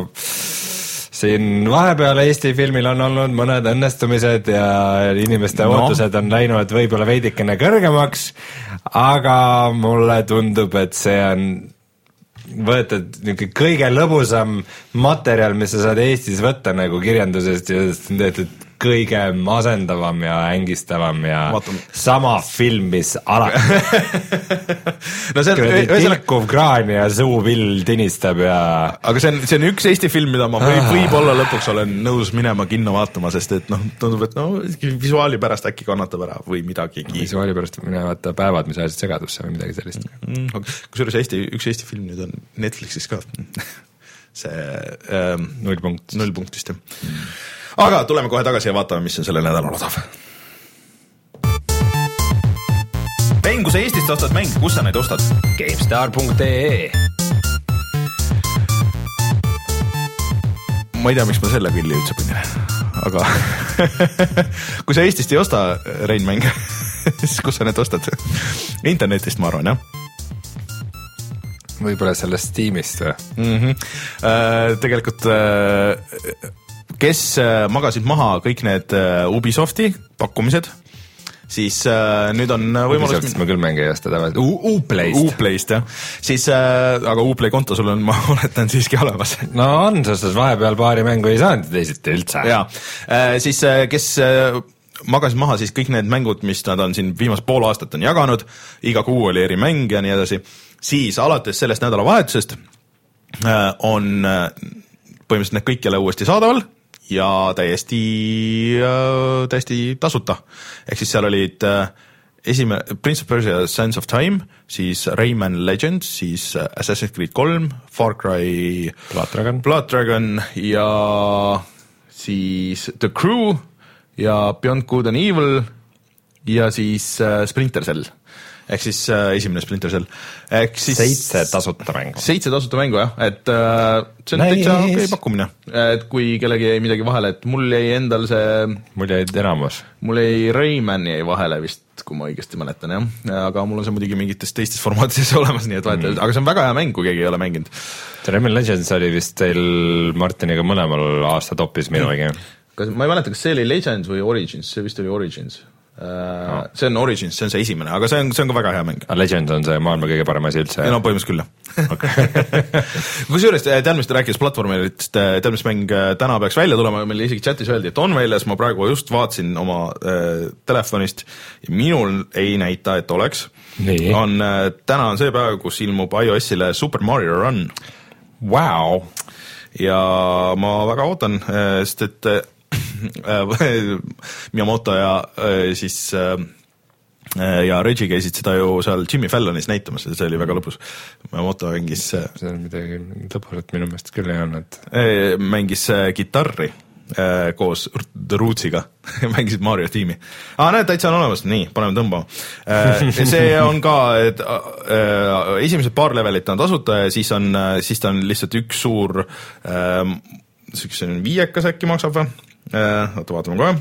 siin vahepeal Eesti filmil on olnud mõned õnnestumised ja inimeste no. ootused on läinud võib-olla veidikene kõrgemaks, aga mulle tundub, et see on võetad niisugune kõige lõbusam materjal, mis sa saad Eestis võtta nagu kirjandusest ja tehtud kõige masendavam ja ängistavam ja Vaatame. sama film, mis alati no see on tilkuv kraan ja suupill tinistab ja aga see on, see on üks Eesti film, mida ma võib, võib-olla lõpuks olen nõus minema kinno vaatama, sest et noh, tundub, et no visuaali pärast äkki kannatab ära või midagigi. Visuaali pärast mine vaata Päevad, mis ajasid segadusse või midagi sellist mm, okay. Kusjuures Eesti, üks Eesti film nüüd on Netflixis ka see ähm, null punkt null punkt vist jah mm. Aga tuleme kohe tagasi ja vaatame, mis on selle nädalal odav. mäng, kui sa Eestist ostad mäng, kus sa neid ostad? GameStar punkt ee Ma ei tea, miks ma selle pilli üldse pindin. Aga kui sa Eestist ei osta Rein mänge, siis kus sa need ostad? Internetist, ma arvan, jah? Võib-olla sellest Steamist või? Mm-hmm. Äh, tegelikult... Äh, kes magasid maha kõik need Ubisofti pakkumised, siis äh, nüüd on võimalus... Ubisoftist ma küll mänge ei osta tavaliselt. Uplayst. Uplayst, jah. Siis, äh, aga Uplay konto sul on, ma oletan, siiski olemas. No on, sest vahepeal paari mängu ei saanud teisiti üldse. Jaa, äh, siis kes äh, magasid maha siis kõik need mängud, mis nad on siin viimast pool aastat on jaganud, iga kuu oli eri mäng ja nii edasi, siis alates sellest nädalavahetusest äh, on äh, põhimõtteliselt need kõik jälle uuesti saadaval, ja täiesti, täiesti tasuta. Ehk siis seal olid esime, Prince of Persia Sands of Time, siis Rayman Legends, siis Assassin's Creed kolm, Far Cry Blood Dragon, Blood Dragon ja siis The Crew ja Beyond Good and Evil ja siis Splinter Cell. Ehk siis äh, esimene Splinter Cell. Ehk siis seitse tasuta mängu. Seitse tasuta mängu, jah. Et äh, see on nice. Täitsa okei okay pakkumine. Et kui kellegi jäi midagi vahele, et mul jäi endal see... Mul jäi enamus. Mul jäi Rayman jäi vahele vist, kui ma õigesti mäletan, jah. Aga mul on see muidugi mingites teistes formaatides olemas, nii et vahet mm. Aga see on väga hea mäng, kui keegi ei ole mänginud. See Rayman Legends oli vist teil Martiniga mõlemal aasta topis minugi. Kas, ma ei mäleta, kas see oli Legends või Origins, see vist oli Origins. No. See on Origins, see on see esimene, aga see on, see on ka väga hea mäng. Legend on see maailma kõige parem asi üldse. No põhimõtteliselt küll, jah. Okay. Kusjuures tead, mis ta rääkis platvormeritest, tead, mis mäng täna peaks välja tulema, meil isegi chatis öeldi, et on väljas, ma praegu just vaatasin oma äh, telefonist ja minul ei näita, et oleks. Nii. On, äh, täna on see päev, kus ilmub iOS-ile Super Mario Run. Wow! Ja ma väga ootan, äh, sest et äh, Miyamoto ja siis ja Reggie käisid seda ju seal Jimmy Fallonis näitamas ja see oli väga lõbus. Miyamoto mängis see on midagi lõbusat minu meelest küll ei olnud. Mängis kitarri koos The Rootsiga mängisid Mario tiimi. Aa, näed, täitsa on olemas. Nii, paneme tõmbama. See on ka, et esimesed paar levelit on tasuta ja siis on, siis ta on lihtsalt üks suur see on viiekas äkki maksab või? Oota, vaatame kohe.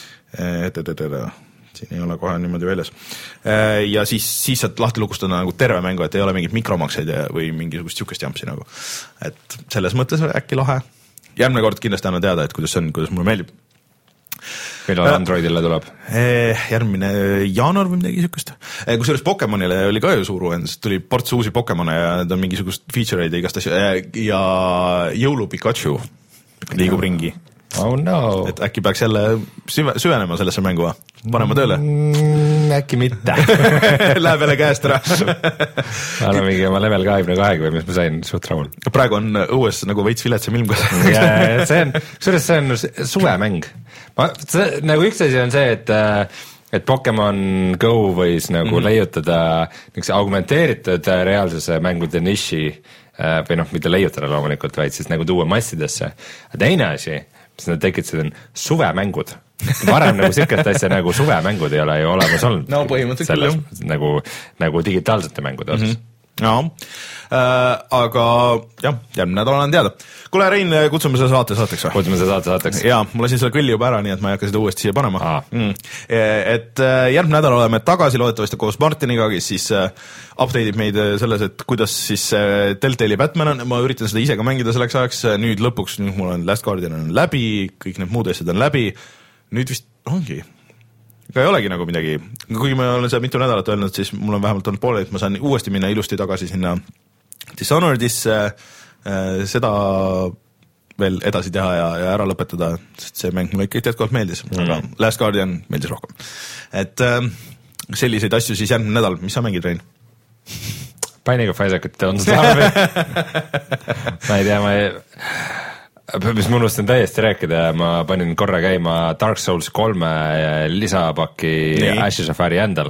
Siin ei ole kohe niimoodi väljas. Ja siis, siis saad lahti lukustada nagu terve mängu, et ei ole mingid mikromakseid või mingisugust sihukest jampsi nagu. Et selles mõttes äkki lahe. Järgmine kord kindlasti annan teada, et kuidas see on, kuidas mulle meeldib. Millal Androidile tuleb? Järgmine jaanuar või midagi sihukest. Kusjuures Pokemonile oli ka ju suur uuend, sest tuli ports uusi Pokemone ja need on mingisugust feature'id ja igast asju. Ja jõulu Pikachu liigub ringi. Oh no. Et äkki peaks jälle süve, süvenema sellesse mängu, panema tööle? Mm, äkki mitte. Läheb jälle käest ära. Ma olen mingi oma level kahekümne kahega või mis ma sain suht rahul. Praegu on õues nagu veits viletsam ilmkas. ja, see on, kusjuures see on suvemäng. Ma, see, nagu üks asi on see, et et Pokemon Go võis nagu mm-hmm. leiutada niisuguse augmenteeritud reaalsuse mängude niši või noh, mitte leiutada loomulikult, vaid siis nagu tuua massidesse. Teine asi, mis nad tekitasid, on suvemängud. Varem nagu sihukest asja nagu suvemängud ei ole ju olemas olnud. No põhimõtteliselt küll. Nagu, nagu digitaalsete mängude osas. Mm-hmm. No, äh, aga jah, järgmine nädal olen teada. Kuule, Rein, kutsume seda saate saateks või? Kutsume seda saate saateks. Jaa, ma lasin selle kõlli juba ära, nii et ma ei hakka seda uuesti siia panema. Mm. Et järgmine nädal oleme tagasi loodetavasti koos Martiniga, kes siis update'ib meid selles, et kuidas siis Telltale'i Batman on. Ma üritan seda ise ka mängida selleks ajaks. Nüüd lõpuks, nüüd mul on Last Guardian on läbi, kõik need muud asjad on läbi. Nüüd vist ongi. Ega ei olegi nagu midagi, kuigi ma olen seda mitu nädalat öelnud, siis mul on vähemalt olnud poole, et ma saan uuesti minna ilusti tagasi sinna Dishonored'isse äh, seda veel edasi teha ja, ja ära lõpetada, sest see mäng mulle ikka jätkuvalt meeldis mm., aga Last Guardian meeldis rohkem. Et äh, selliseid asju siis järgmine nädal, mis sa mängid, Rein? Binding of Isaac on saami. ma ei tea, ma ei... mis ma unustan täiesti rääkida, ma panin korra käima Dark Souls kolme lisapaki nee. Ashes of Ariandal.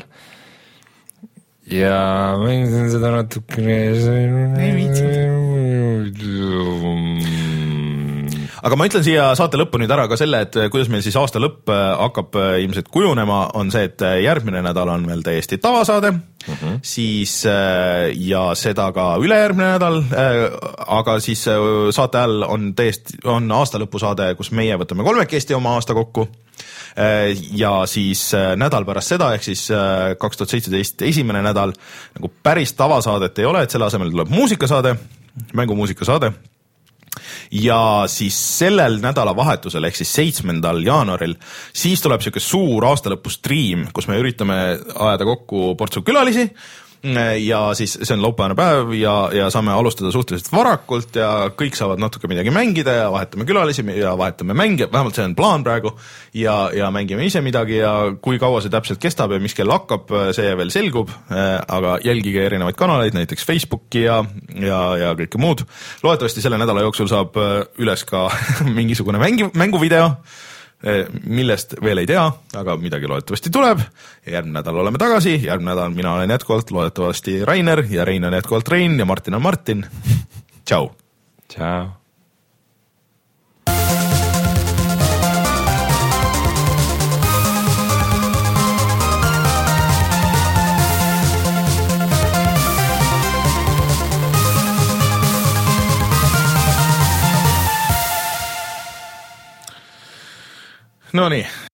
Ja mängisin seda natukene... ei viitsi. Aga ma ütlen siia saate lõppu nüüd ära ka selle, et kuidas meil siis aasta lõpp hakkab ilmselt kujunema, on see, et järgmine nädal on meil täiesti tavasaade, uh-huh. siis ja seda ka ülejärgmine nädal, aga siis saate ajal on täiesti, on aasta lõpusaade, kus meie võtame kolmekesti oma aasta kokku ja siis nädal pärast seda, ehk siis kaks tuhat seitseteist esimene nädal, nagu päris tavasaadet ei ole, et selle asemel tuleb muusikasaade, mängumuusikasaade. Ja siis sellel nädalavahetusel ehk siis seitsmendal jaanuaril siis tuleb siuke suur aastalõpu stream, kus me üritame ajada kokku portsu külalisi ja siis see on laupäevane päev ja, ja saame alustada suhteliselt varakult ja kõik saavad natuke midagi mängida ja vahetame külalisi ja vahetame mänge, vähemalt see on plaan praegu ja, ja mängime ise midagi ja kui kaua see täpselt kestab ja mis kell hakkab, see veel selgub, aga jälgige erinevaid kanaleid, näiteks Facebooki ja, ja, ja kõike muud. Loodetavasti selle nädala jooksul saab üles ka mingisugune mängi, mänguvideo, millest veel ei tea, aga midagi loodetavasti tuleb ja järgmine nädal oleme tagasi, järgmine nädal mina olen jätkuvalt loodetavasti Rainer ja Rein on jätkuvalt Rein ja Martin on Martin. Tšau! Tšau! No nii.